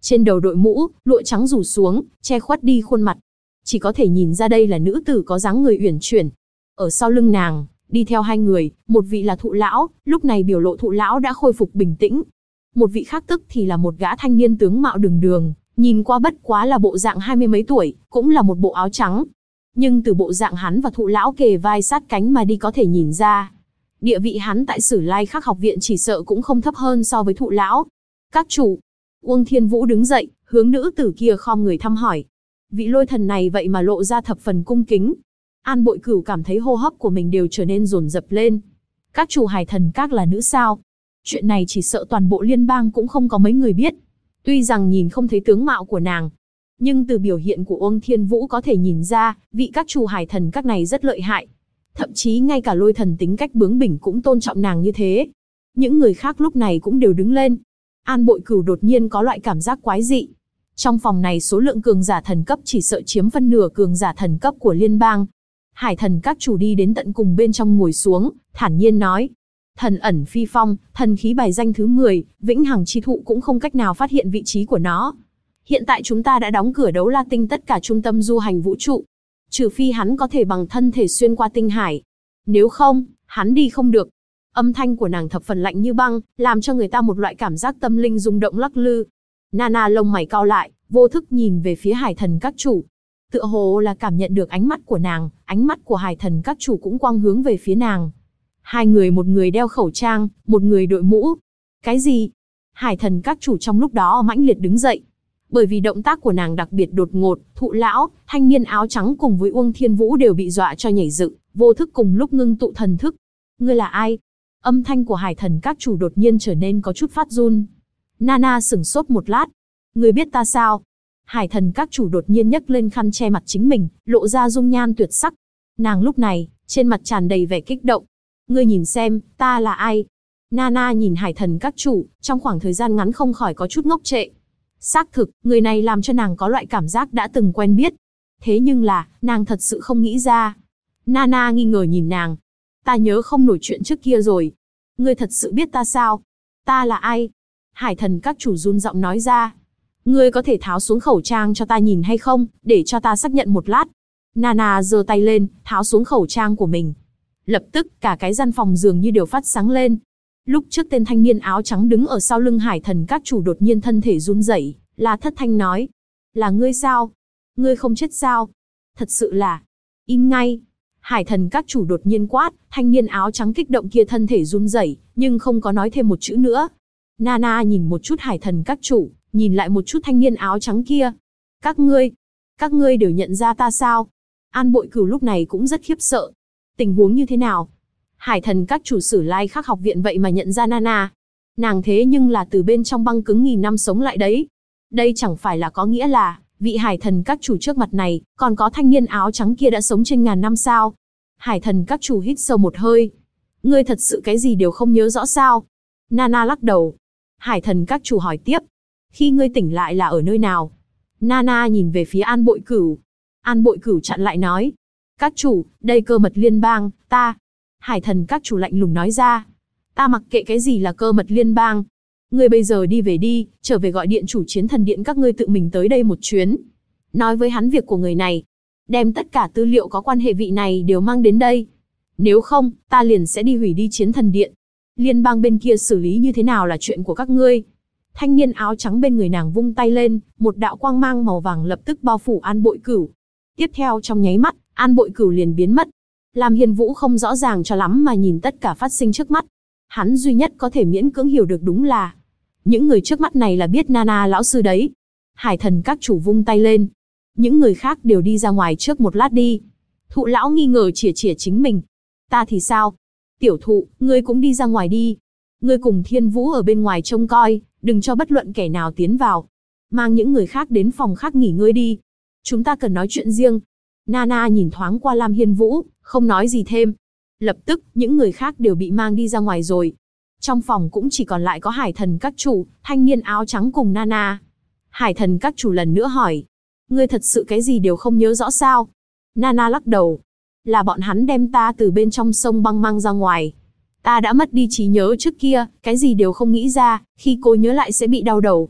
Trên đầu đội mũ, lụa trắng rủ xuống, che khuất đi khuôn mặt. Chỉ có thể nhìn ra đây là nữ tử có dáng người uyển chuyển. Ở sau lưng nàng, đi theo hai người, một vị là Thụ lão, lúc này biểu lộ Thụ lão đã khôi phục bình tĩnh. Một vị khác tức thì là một gã thanh niên tướng mạo đường đường, nhìn qua bất quá là bộ dạng 20 mấy tuổi, cũng là một bộ áo trắng. Nhưng từ bộ dạng hắn và Thụ lão kề vai sát cánh mà đi có thể nhìn ra, địa vị hắn tại Sử Lai Khắc học viện chỉ sợ cũng không thấp hơn so với Thụ lão. Các chủ. Uông Thiên Vũ đứng dậy, hướng nữ tử kia khom người thăm hỏi. Vị lôi thần này vậy mà lộ ra thập phần cung kính. An Bội Cửu cảm thấy hô hấp của mình đều trở nên dồn dập lên. Các chủ Hải Thần Các là nữ sao? Chuyện này chỉ sợ toàn bộ liên bang cũng không có mấy người biết. Tuy rằng nhìn không thấy tướng mạo của nàng, nhưng từ biểu hiện của Uông Thiên Vũ có thể nhìn ra, vị các chủ Hải Thần Các này rất lợi hại. Thậm chí ngay cả lôi thần tính cách bướng bỉnh cũng tôn trọng nàng như thế. Những người khác lúc này cũng đều đứng lên. An Bội Cửu đột nhiên có loại cảm giác quái dị. Trong phòng này số lượng cường giả thần cấp chỉ sợ chiếm phân nửa cường giả thần cấp của liên bang. Hải Thần Các chủ đi đến tận cùng bên trong ngồi xuống, thản nhiên nói. Thần ẩn phi phong, thần khí bài danh thứ 10, vĩnh hằng chi thụ cũng không cách nào phát hiện vị trí của nó. Hiện tại chúng ta đã đóng cửa Đấu La Tinh tất cả trung tâm du hành vũ trụ. Trừ phi hắn có thể bằng thân thể xuyên qua tinh hải. Nếu không, hắn đi không được. Âm thanh của nàng thập phần lạnh như băng, làm cho người ta một loại cảm giác tâm linh rung động lắc lư. Nana lông mày cau lại, vô thức nhìn về phía Hải Thần Các chủ. Tựa hồ là cảm nhận được ánh mắt của nàng, ánh mắt của Hải Thần Các chủ cũng quang hướng về phía nàng. Hai người, một người đeo khẩu trang, một người đội mũ. Cái gì? Hải Thần Các chủ trong lúc đó mãnh liệt đứng dậy. Bởi vì động tác của nàng đặc biệt đột ngột, Thụ lão, thanh niên áo trắng cùng với Uông Thiên Vũ đều bị dọa cho nhảy dựng, vô thức cùng lúc ngưng tụ thần thức. Ngươi là ai? Âm thanh của Hải Thần Các chủ đột nhiên trở nên có chút phát run. Nana sửng sốt một lát. Ngươi biết ta sao? Hải Thần Các chủ đột nhiên nhấc lên khăn che mặt chính mình, lộ ra dung nhan tuyệt sắc. Nàng lúc này, trên mặt tràn đầy vẻ kích động. Ngươi nhìn xem, ta là ai? Nana nhìn Hải Thần Các chủ, trong khoảng thời gian ngắn không khỏi có chút ngốc trệ. Xác thực, người này làm cho nàng có loại cảm giác đã từng quen biết. Thế nhưng là, nàng thật sự không nghĩ ra. Nana nghi ngờ nhìn nàng. Ta nhớ không nổi chuyện trước kia rồi. Ngươi thật sự biết ta sao? Ta là ai? Hải Thần Các chủ run giọng nói ra. Ngươi có thể tháo xuống khẩu trang cho ta nhìn hay không, để cho ta xác nhận một lát. Nana giơ tay lên, tháo xuống khẩu trang của mình. Lập tức, cả cái gian phòng dường như đều phát sáng lên. Lúc trước tên thanh niên áo trắng đứng ở sau lưng Hải Thần Các chủ đột nhiên thân thể run rẩy, là thất thanh nói. Là ngươi sao? Ngươi không chết sao? Thật sự là... Im ngay! Hải Thần Các chủ đột nhiên quát, thanh niên áo trắng kích động kia thân thể run rẩy, nhưng không có nói thêm một chữ nữa. Nana nhìn một chút Hải Thần Các chủ, nhìn lại một chút thanh niên áo trắng kia. Các ngươi đều nhận ra ta sao? An Bội Cửu lúc này cũng rất khiếp sợ. Tình huống như thế nào? Hải Thần Các chủ Sử Lai Khắc học viện vậy mà nhận ra Nana. Nàng thế nhưng là từ bên trong băng cứng nghìn năm sống lại đấy. Đây chẳng phải là có nghĩa là, vị Hải Thần Các chủ trước mặt này, còn có thanh niên áo trắng kia đã sống trên ngàn năm sao? Hải Thần Các chủ hít sâu một hơi. Ngươi thật sự cái gì đều không nhớ rõ sao? Nana lắc đầu. Hải Thần Các chủ hỏi tiếp. Khi ngươi tỉnh lại là ở nơi nào? Nana nhìn về phía An Bội Cửu. An Bội Cửu chặn lại nói. Các chủ, đây cơ mật liên bang, ta. Hải Thần Các chủ lạnh lùng nói ra. Ta mặc kệ cái gì là cơ mật liên bang. Ngươi bây giờ đi về đi, trở về gọi điện chủ Chiến Thần Điện các ngươi tự mình tới đây một chuyến. Nói với hắn việc của người này. Đem tất cả tư liệu có quan hệ vị này đều mang đến đây. Nếu không, ta liền sẽ đi hủy đi Chiến Thần Điện. Liên bang bên kia xử lý như thế nào là chuyện của các ngươi. Thanh niên áo trắng bên người nàng vung tay lên, một đạo quang mang màu vàng lập tức bao phủ An Bội Cửu. Tiếp theo trong nháy mắt, An Bội Cửu liền biến mất. Lam Hiên Vũ không rõ ràng cho lắm mà nhìn tất cả phát sinh trước mắt. Hắn duy nhất có thể miễn cưỡng hiểu được đúng là những người trước mắt này là biết Nana lão sư đấy. Hải Thần Các chủ vung tay lên. Những người khác đều đi ra ngoài trước một lát đi. Thụ lão nghi ngờ chỉa chính mình. Ta thì sao? Tiểu Thụ, ngươi cũng đi ra ngoài đi. Ngươi cùng Thiên Vũ ở bên ngoài trông coi, đừng cho bất luận kẻ nào tiến vào. Mang những người khác đến phòng khác nghỉ ngơi đi. Chúng ta cần nói chuyện riêng. Nana nhìn thoáng qua Lam Hiên Vũ, không nói gì thêm. Lập tức, những người khác đều bị mang đi ra ngoài rồi. Trong phòng cũng chỉ còn lại có Hải Thần Các chủ, thanh niên áo trắng cùng Nana. Hải Thần Các chủ lần nữa hỏi. Ngươi thật sự cái gì đều không nhớ rõ sao? Nana lắc đầu. Là bọn hắn đem ta từ bên trong sông băng mang ra ngoài. Ta đã mất đi trí nhớ trước kia, cái gì đều không nghĩ ra, khi cô nhớ lại sẽ bị đau đầu.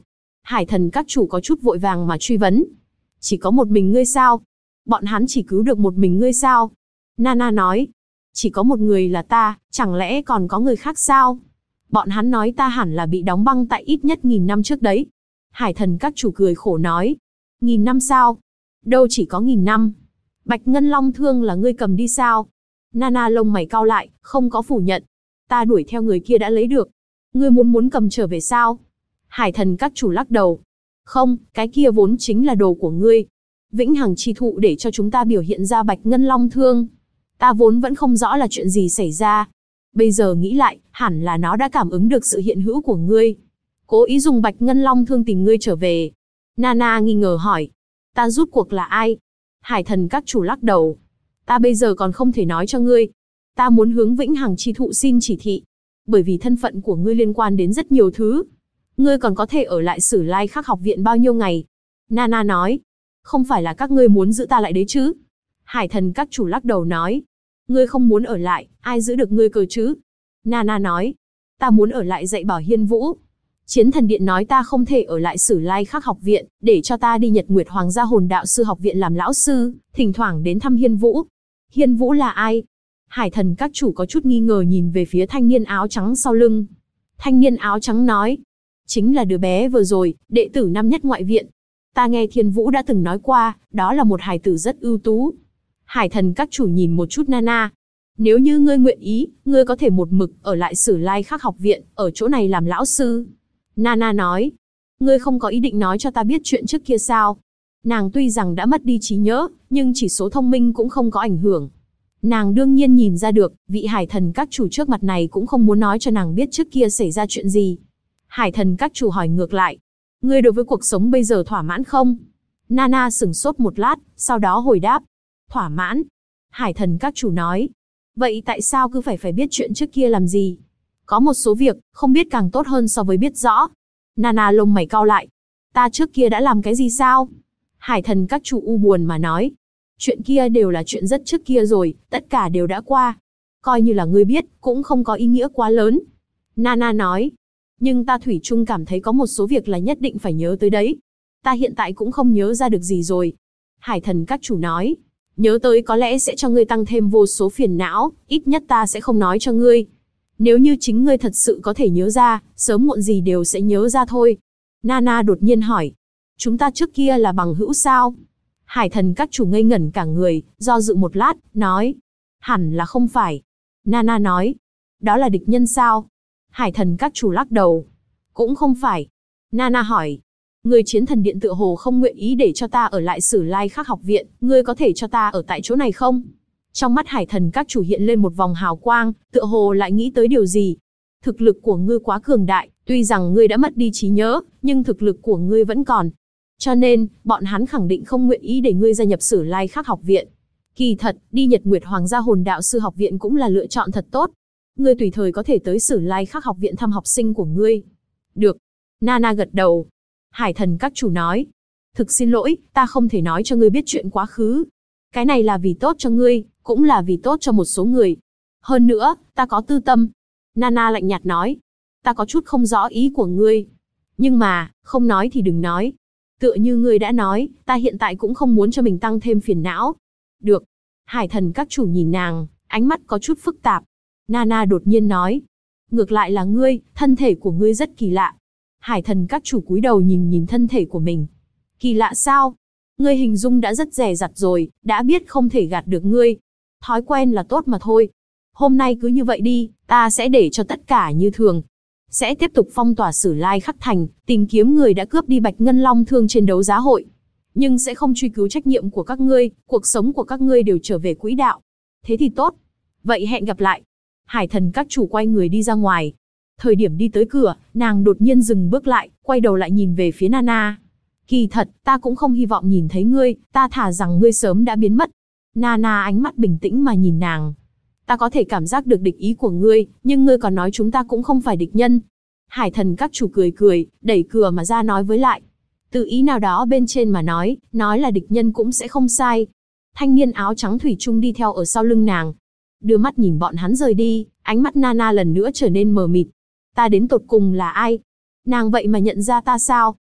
Hải thần các chủ có chút vội vàng mà truy vấn. Chỉ có một mình ngươi sao? Bọn hắn chỉ cứu được một mình ngươi sao? Nana nói. Chỉ có một người là ta, chẳng lẽ còn có người khác sao? Bọn hắn nói ta hẳn là bị đóng băng tại ít nhất 1000 năm trước đấy. Hải thần các chủ cười khổ nói. 1000 năm sao? Đâu chỉ có 1000 năm. Bạch Ngân Long thương là ngươi cầm đi sao? Nana lông mày cau lại, không có phủ nhận. Ta đuổi theo người kia đã lấy được. Ngươi muốn cầm trở về sao? Hải thần các chủ lắc đầu. Không, cái kia vốn chính là đồ của ngươi. Vĩnh hằng chi thụ để cho chúng ta biểu hiện ra Bạch Ngân Long thương. Ta vốn vẫn không rõ là chuyện gì xảy ra. Bây giờ nghĩ lại, hẳn là nó đã cảm ứng được sự hiện hữu của ngươi. Cố ý dùng Bạch Ngân Long thương tìm ngươi trở về. Nana nghi ngờ hỏi. Ta rút cuộc là ai? Hải thần các chủ lắc đầu. Ta bây giờ còn không thể nói cho ngươi. Ta muốn hướng Vĩnh hằng chi thụ xin chỉ thị. Bởi vì thân phận của ngươi liên quan đến rất nhiều thứ. Ngươi còn có thể ở lại Sử Lai Khắc học viện bao nhiêu ngày? Nana nói. Không phải là các ngươi muốn giữ ta lại đấy chứ? Hải thần các chủ lắc đầu nói. Ngươi không muốn ở lại, ai giữ được ngươi cơ chứ? Nana nói. Ta muốn ở lại dạy bảo Hiên Vũ. Chiến thần điện nói ta không thể ở lại Sử Lai Khắc học viện, để cho ta đi Nhật Nguyệt Hoàng gia hồn đạo sư học viện làm lão sư, thỉnh thoảng đến thăm Hiên Vũ. Hiên Vũ là ai? Hải thần các chủ có chút nghi ngờ nhìn về phía thanh niên áo trắng sau lưng. Thanh niên áo trắng nói. Chính là đứa bé vừa rồi, đệ tử năm nhất ngoại viện. Ta nghe Thiên Vũ đã từng nói qua, đó là một hài tử rất ưu tú. Hải thần các chủ nhìn một chút Nana. Nếu như ngươi nguyện ý, ngươi có thể một mực ở lại Sử Lai Khắc học viện, ở chỗ này làm lão sư. Nana nói. Ngươi không có ý định nói cho ta biết chuyện trước kia sao? Nàng tuy rằng đã mất đi trí nhớ, nhưng chỉ số thông minh cũng không có ảnh hưởng. Nàng đương nhiên nhìn ra được, vị hải thần các chủ trước mặt này cũng không muốn nói cho nàng biết trước kia xảy ra chuyện gì. Hải thần các chủ hỏi ngược lại. Ngươi đối với cuộc sống bây giờ thỏa mãn không? Nana sửng sốt một lát, sau đó hồi đáp. Thỏa mãn. Hải thần các chủ nói. Vậy tại sao cứ phải biết chuyện trước kia làm gì? Có một số việc, không biết càng tốt hơn so với biết rõ. Nana lông mày cau lại. Ta trước kia đã làm cái gì sao? Hải thần các chủ u buồn mà nói. Chuyện kia đều là chuyện rất trước kia rồi, tất cả đều đã qua. Coi như là ngươi biết, cũng không có ý nghĩa quá lớn. Nana nói. Nhưng ta thủy chung cảm thấy có một số việc là nhất định phải nhớ tới đấy. Ta hiện tại cũng không nhớ ra được gì rồi. Hải thần các chủ nói. Nhớ tới có lẽ sẽ cho ngươi tăng thêm vô số phiền não, ít nhất ta sẽ không nói cho ngươi. Nếu như chính ngươi thật sự có thể nhớ ra, sớm muộn gì đều sẽ nhớ ra thôi. Nana đột nhiên hỏi. Chúng ta trước kia là bằng hữu sao? Hải thần các chủ ngây ngẩn cả người, do dự một lát, nói. Hẳn là không phải. Nana nói. Đó là địch nhân sao? Hải thần các chủ lắc đầu. Cũng không phải. Nana hỏi. Người chiến thần điện tựa hồ không nguyện ý để cho ta ở lại Sử Lai Khắc học viện, ngươi có thể cho ta ở tại chỗ này không? Trong mắt hải thần các chủ hiện lên một vòng hào quang, tựa hồ lại nghĩ tới điều gì. Thực lực của ngươi quá cường đại, tuy rằng ngươi đã mất đi trí nhớ, nhưng thực lực của ngươi vẫn còn. Cho nên, bọn hắn khẳng định không nguyện ý để ngươi gia nhập Sử Lai Khắc học viện. Kỳ thật, đi Nhật Nguyệt Hoàng gia hồn đạo sư học viện cũng là lựa chọn thật tốt. Ngươi tùy thời có thể tới Sử Lai Khắc học viện thăm học sinh của ngươi. Được. Nana gật đầu. Hải thần các chủ nói. Thực xin lỗi, ta không thể nói cho ngươi biết chuyện quá khứ. Cái này là vì tốt cho ngươi, cũng là vì tốt cho một số người. Hơn nữa, ta có tư tâm. Nana lạnh nhạt nói. Ta có chút không rõ ý của ngươi. Nhưng mà, không nói thì đừng nói. Tựa như ngươi đã nói, ta hiện tại cũng không muốn cho mình tăng thêm phiền não. Được. Hải thần các chủ nhìn nàng, ánh mắt có chút phức tạp. Nana đột nhiên nói. Ngược lại là ngươi, thân thể của ngươi rất kỳ lạ. Hải thần các chủ cúi đầu nhìn thân thể của mình. Kỳ lạ sao? Ngươi hình dung đã rất dè dặt rồi, đã biết không thể gạt được ngươi. Thói quen là tốt mà thôi. Hôm nay cứ như vậy đi, ta sẽ để cho tất cả như thường. Sẽ tiếp tục phong tỏa Sử Lai Khắc thành, tìm kiếm người đã cướp đi Bạch Ngân Long thương trên đấu giá hội. Nhưng sẽ không truy cứu trách nhiệm của các ngươi, cuộc sống của các ngươi đều trở về quỹ đạo. Thế thì tốt. Vậy hẹn gặp lại. Hải thần các chủ quay người đi ra ngoài. Thời điểm đi tới cửa, nàng đột nhiên dừng bước lại, quay đầu lại nhìn về phía Nana. Kỳ thật, ta cũng không hy vọng nhìn thấy ngươi, ta thà rằng ngươi sớm đã biến mất. Nana ánh mắt bình tĩnh mà nhìn nàng. Ta có thể cảm giác được địch ý của ngươi, nhưng ngươi còn nói chúng ta cũng không phải địch nhân. Hải thần các chủ cười cười, đẩy cửa mà ra nói với lại. Từ ý nào đó bên trên mà nói là địch nhân cũng sẽ không sai. Thanh niên áo trắng thủy chung đi theo ở sau lưng nàng. Đưa mắt nhìn bọn hắn rời đi, ánh mắt Nana lần nữa trở nên mờ mịt. Ta đến tột cùng là ai? Nàng vậy mà nhận ra ta sao?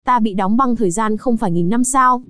Ta bị đóng băng thời gian không phải nghìn năm sao?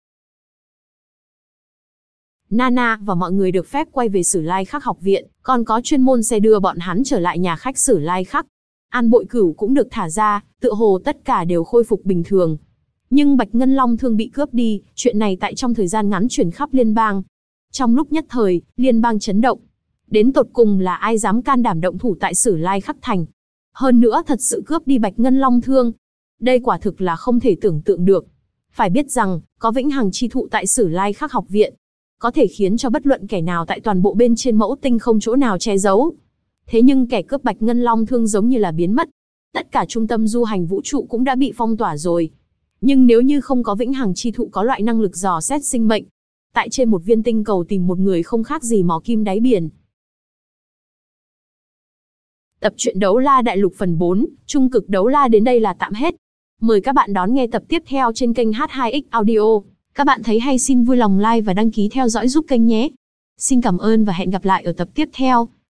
Nana và mọi người được phép quay về Sử Lai Khắc học viện, còn có chuyên môn xe đưa bọn hắn trở lại nhà khách Sử Lai Khắc. An Bội Cửu cũng được thả ra, tựa hồ tất cả đều khôi phục bình thường. Nhưng Bạch Ngân Long Thương bị cướp đi, chuyện này tại trong thời gian ngắn truyền khắp liên bang. Trong lúc nhất thời, liên bang chấn động. Đến tột cùng là ai dám can đảm động thủ tại Sử Lai Khắc thành? Hơn nữa thật sự cướp đi Bạch Ngân Long Thương. Đây quả thực là không thể tưởng tượng được. Phải biết rằng, có vĩnh hằng chi thụ tại Sử Lai Khắc học viện, có thể khiến cho bất luận kẻ nào tại toàn bộ bên trên mẫu tinh không chỗ nào che giấu. Thế nhưng kẻ cướp Bạch Ngân Long Thương giống như là biến mất. Tất cả trung tâm du hành vũ trụ cũng đã bị phong tỏa rồi. Nhưng nếu như không có vĩnh hằng chi thụ có loại năng lực dò xét sinh mệnh, tại trên một viên tinh cầu tìm một người không khác gì mò kim đáy biển. Tập truyện Đấu La Đại Lục phần 4, Trung cực Đấu La đến đây là tạm hết. Mời các bạn đón nghe tập tiếp theo trên kênh H2X Audio. Các bạn thấy hay xin vui lòng like và đăng ký theo dõi giúp kênh nhé. Xin cảm ơn và hẹn gặp lại ở tập tiếp theo.